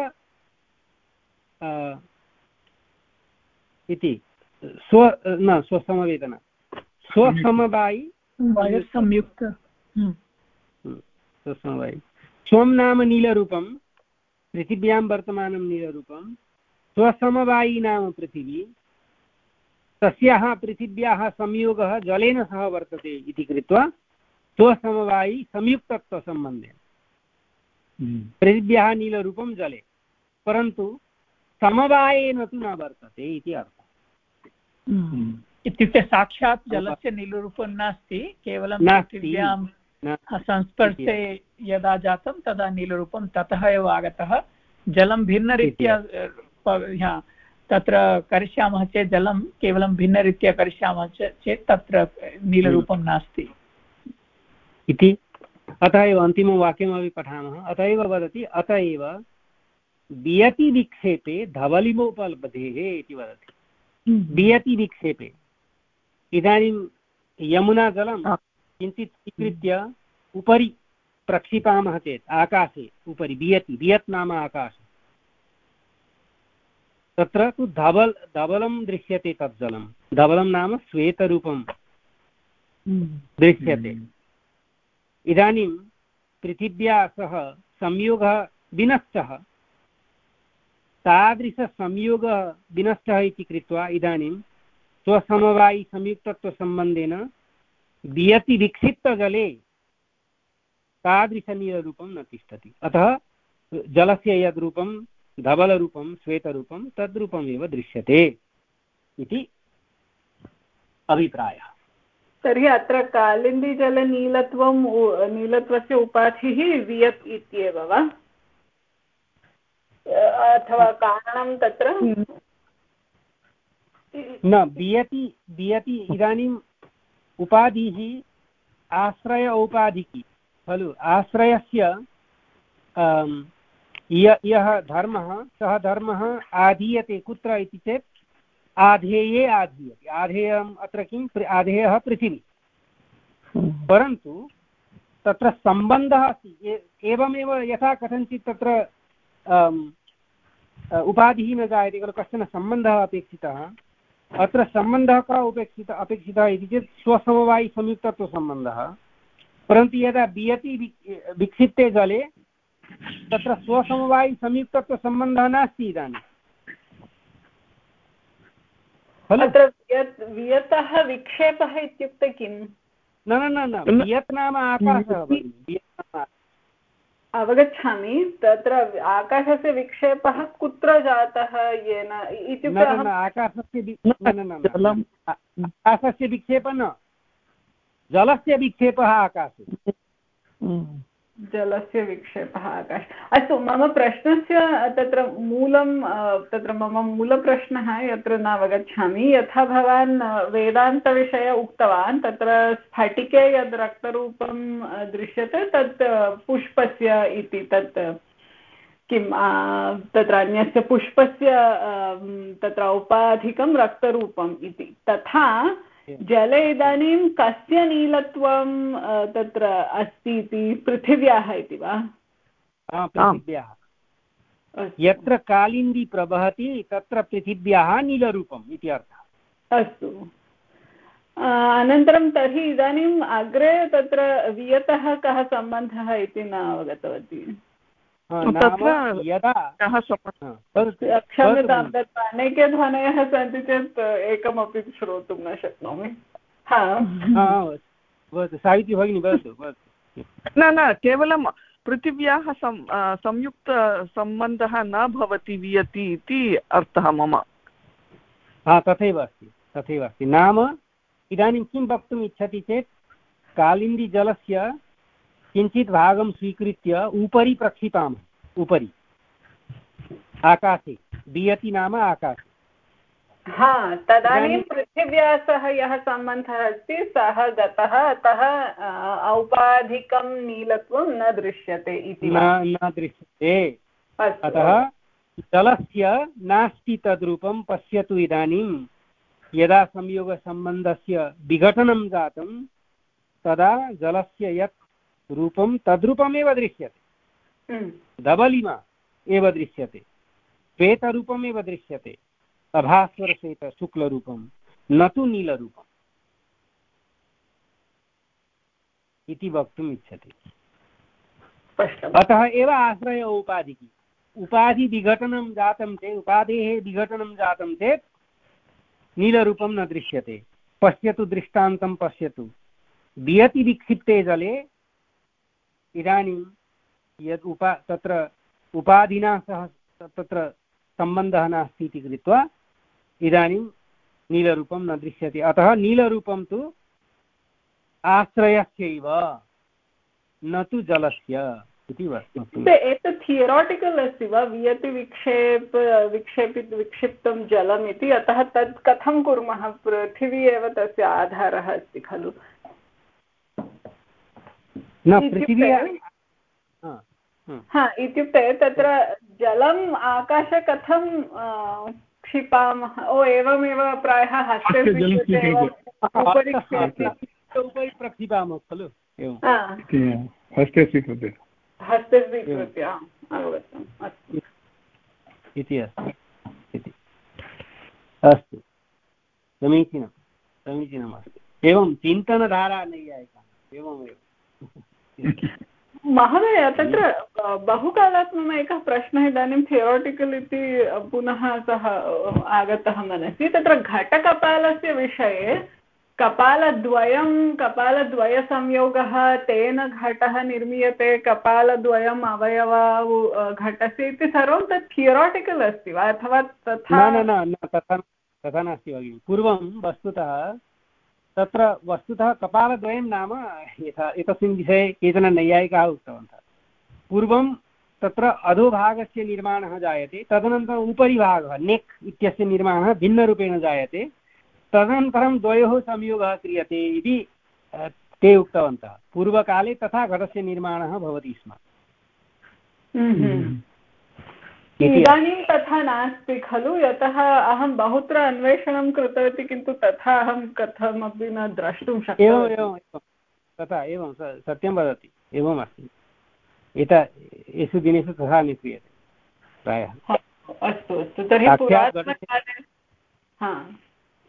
इति स्व न स्वसमवेत न स्वसमवायि संयुक्त स्वसमवायि। स्वं नाम नीलरूपं, पृथिव्यां वर्तमानं नीलरूपं, स्वसमवायी नाम पृथिवी, तस्याः पृथिव्याः संयोगः जलेन सह वर्तते इति कृत्वा स्वसमवायी संयुक्तत्वसम्बन्धेन पृथिव्याः नीलरूपं जले, परन्तु समवायेन तु न वर्तते इति अर्थः। इत्युक्ते साक्षात् जलस्य नीलरूपं नास्ति, केवलं पृथिव्यां संस्पर्शे यदा जातं तदा नीलरूपं ततः एव आगतः। जलं भिन्नरीत्या तत्र करिष्यामः चेत् जलं केवलं भिन्नरीत्या करिष्यामः चेत् तत्र नीलरूपं नास्ति इति। अतः एव अन्तिमं वाक्यमपि पठामः। अत एव वदति, अत एव बियति विक्षेपे धवलिमोपलब्धेः इति वदति। बियति विक्षेपे, इदानीं यमुनाजलं किञ्चित् स्वीकृत्य उपरि प्रक्षिपामः चेत् आकाशे उपरि बियति, बियत् नाम आकाशः, तत्र तु धवल धवलं दृश्यते। तत् जलं धवलं नाम श्वेतरूपं दृश्यते। इदानीं पृथिव्या सह संयोगः विनष्टः, तादृशसंयोगः विनष्टः इति कृत्वा इदानीं स्वसमवायि संयुक्तत्वसम्बन्धेन बियति विक्षिप्तजले तादृशनीलरूपं न तिष्ठति। अतः जलस्य यद् रूपं धवलरूपं श्वेतरूपं तद्रूपमेव दृश्यते इति अभिप्रायः। तर्हि अत्र कालिन्दीजलनीलत्वं नीलत्वस्य उपाधिः वियत् इत्येव वा, अथवा कारणं तत्र न बियति बियति इदानीम् उपाधिः आश्रय औपाधिकी खलु। आश्रयस्य यः धर्मः सः धर्मः आधीयते कुत्र इति चेत् आधेये आधीयते। आधेयम् अत्र किम्, आधेयः पृथिवी, परन्तु तत्र सम्बन्धः अस्ति। एवमेव यथा कथञ्चित् तत्र उपाधिः न जायते खलु, कश्चन सम्बन्धः अपेक्षितः, अत्र सम्बन्धः कः उपेक्षितः अपेक्षितः इति चेत् स्वसमवायिसंयुक्तत्वसम्बन्धः, परन्तु यदा बियति विक्षिप्ते जले तत्र स्वसमवायिसंयुक्तत्वसम्बन्धः नास्ति इदानीं। अत्र वियतः विक्षेपः इत्युक्ते किम्? न न न वियत् नाम आकाशः भगिनि। अवगच्छामि, तत्र आकाशस्य विक्षेपः कुत्र जातः येन इत्युक्ते आकाशस्य विक्षेपः न, जलस्य विक्षेपः आकाशे। जलस्य विक्षेपः आकाश। अस्तु, मम प्रश्नस्य तत्र मूलं तत्र मम मूलप्रश्नः यत्र न अवगच्छामि, यथा भवान् वेदान्तविषये उक्तवान् तत्र स्फटिके यद् रक्तरूपं दृश्यते तत् पुष्पस्य इति, तत् किं तत्र अन्यस्य पुष्पस्य तत्र औपाधिकं रक्तरूपम् इति, तथा जले इदानीं कस्य नीलत्वं तत्र अस्ति इति? पृथिव्याः इति वा? पृथिव्याः। यत्र कालिन्दी प्रवहति तत्र पृथिव्याः नीलरूपम् इति अर्थः। अस्तु, अनन्तरं तर्हि इदानीम् अग्रे तत्र वियतः कः सम्बन्धः इति न अवगतवती। यदा क्षम्यतां, तत्र अनेके ध्वनयः सन्ति चेत् एकमपि श्रोतुं न शक्नोमि। साहित्य भगिनी वदतु। न न केवलं पृथिव्याः संयुक्तसम्बन्धः न भवति वियति इति अर्थः मम। हा, तथैव अस्ति, तथैव अस्ति। नाम इदानीं किं वक्तुम् इच्छति चेत् कालिन्दीजलस्य किञ्चित् भागं स्वीकृत्य उपरि प्रक्षिपामः, उपरि आकाशे, वियति नाम आकाशे। हा, तदानीं पृथिव्या सह यः सम्बन्धः अस्ति सः गतः, अतः औपाधिकं नीलत्वं न दृश्यते इति न दृश्यते। अतः जलस्य नास्ति तद्रूपं। पश्यतु, इदानीं यदा संयोगसम्बन्धस्य विघटनं जातं तदा जलस्य यत् रूपं तद्रूपमेव दृश्यते, धवलिमा एव दृश्यते, श्वेतरूपमेव दृश्यते, अभास्वरश्वेत शुक्लरूपं, न तु नीलरूपम् इति वक्तुम् इच्छति। अतः एव आश्रय उपाधिकी। उपाधिविघटनं जातं चेत्, उपाधेः विघटनं जातं चेत् नीलरूपं न दृश्यते। पश्यतु, दृष्टान्तं पश्यतु। वियति विक्षिप्ते जले इदानीं यत् उपा तत्र उपाधिना सह तत्र सम्बन्धः नास्ति इति कृत्वा इदानीं नीलरूपं न दृश्यते। अतः नीलरूपं तु आश्रयस्यैव, न तु जलस्य इति वक्तुम्। एतत् थियोराटिकल् अस्ति वा, वियति विक्षेप विक्षेपित विक्षिप्तं जलम् इति? अतः तत् कथं कुर्मः? पृथिवी एव तस्य आधारः अस्ति खलु। न पृथिवी, हा, इत्युक्ते तत्र जलम् आकाशे कथं क्षिपामः? ओ, एवमेव प्रायः हस्ते स्वीकृत्य उपरि उपरि प्रक्षिपामः खलु। हस्ते स्वीकृत्य हस्ते स्वीकृत्य अवगतम्। अस्तु इति अस्ति। अस्तु, समीचीनं समीचीनमस्ति। एवं चिन्तनधारा नैयायिकानाम् एवमेव। महोदय, तत्र बहुकालात् मम एकः प्रश्नः इदानीं थियोराटिकल् इति पुनः सः आगतः मनसि। तत्र घटकपालस्य विषये कपालद्वयं कपालद्वयसंयोगः तेन घटः निर्मीयते, कपालद्वयम् अवयवौ घटस्य इति सर्वं तत् थियोराटिकल् अस्ति वा, अथवा तथा? न न तथा तथा नास्ति भगिनि। पूर्वं वस्तुतः तत्र वस्तुतः कपालद्वयं नाम यथा एतस्मिन् विषये केचन नैयायिकाः उक्तवन्तः। पूर्वं तत्र अधोभागस्य निर्माणः जायते, तदनन्तरम् उपरि भागः नेक् इत्यस्य निर्माणः भिन्नरूपेण जायते, तदनन्तरं द्वयोः संयोगः क्रियते इति ते उक्तवन्तः। पूर्वकाले तथा घटस्य निर्माणः भवति स्म। इदानीं तथा नास्ति खलु, यतः अहं बहुत्र अन्वेषणं कृतवती, किन्तु तथा अहं कथमपि न द्रष्टुं शक्नोमि। एवम् एवं तथा एवं सत्यं वदति, एवम् अस्ति। एता एषु दिनेषु तथा न क्रियते प्रायः। अस्तु अस्तु, तर्हि पुरातनकाले हा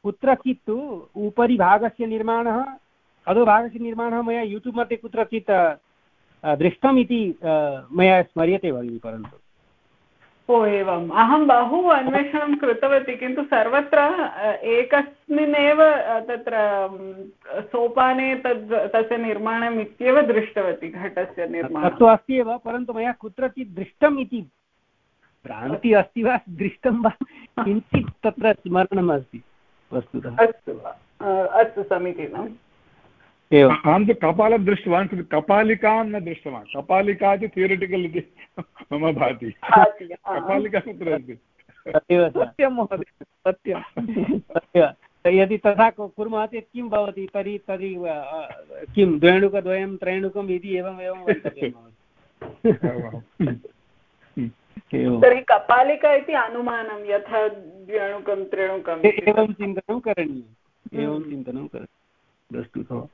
कुत्रचित् तु उपरि भागस्य निर्माणः अधोभागस्य निर्माणः मया यूट्यूब् मध्ये कुत्रचित् दृष्टम् इति मया स्मर्यते भगिनि। परन्तु ओ एवम्, अहं बहु अन्वेषणं कृतवती किन्तु सर्वत्र एकस्मिन्नेव तत्र सोपाने तद् तस्य निर्माणम् इत्येव दृष्टवती, घटस्य निर्माणं तत्तु अस्ति एव, परन्तु मया कुत्रचित् दृष्टम् इति भ्रान्तिः अस्ति वा दृष्टं वा किञ्चित् तत्र स्मरणम् अस्ति वस्तुतः। अस्तु अस्तु समीचीनम्। अहं तु कपालं दृष्टवान्, कपालिकां न दृष्टवान्। कपालिका इति थियरिटिकल् इति मम भाति। कपालिका कुत्र अस्ति? सत्यं महोदय, सत्यं। यदि तथा कुर्मः चेत् किं भवति तर्हि तर्हि किं द्वयणुकद्वयं त्रयणुकम् इति एवम् एवं वक्तव्यं भवति। तर्हि कपालिका इति अनुमानं यथा द्व्यणुकं त्रिणुकम् एवं चिन्तनं करणीयम्, एवं चिन्तनं करणीयं वस्तुतः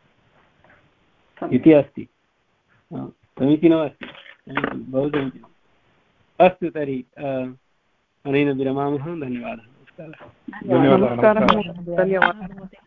इति अस्ति। समीचीनमस्ति, बहु समीचीनम्। अस्तु तर्हि अनेन विरमामः। धन्यवादः। नमस्कारः। नमस्कारः, धन्यवादः।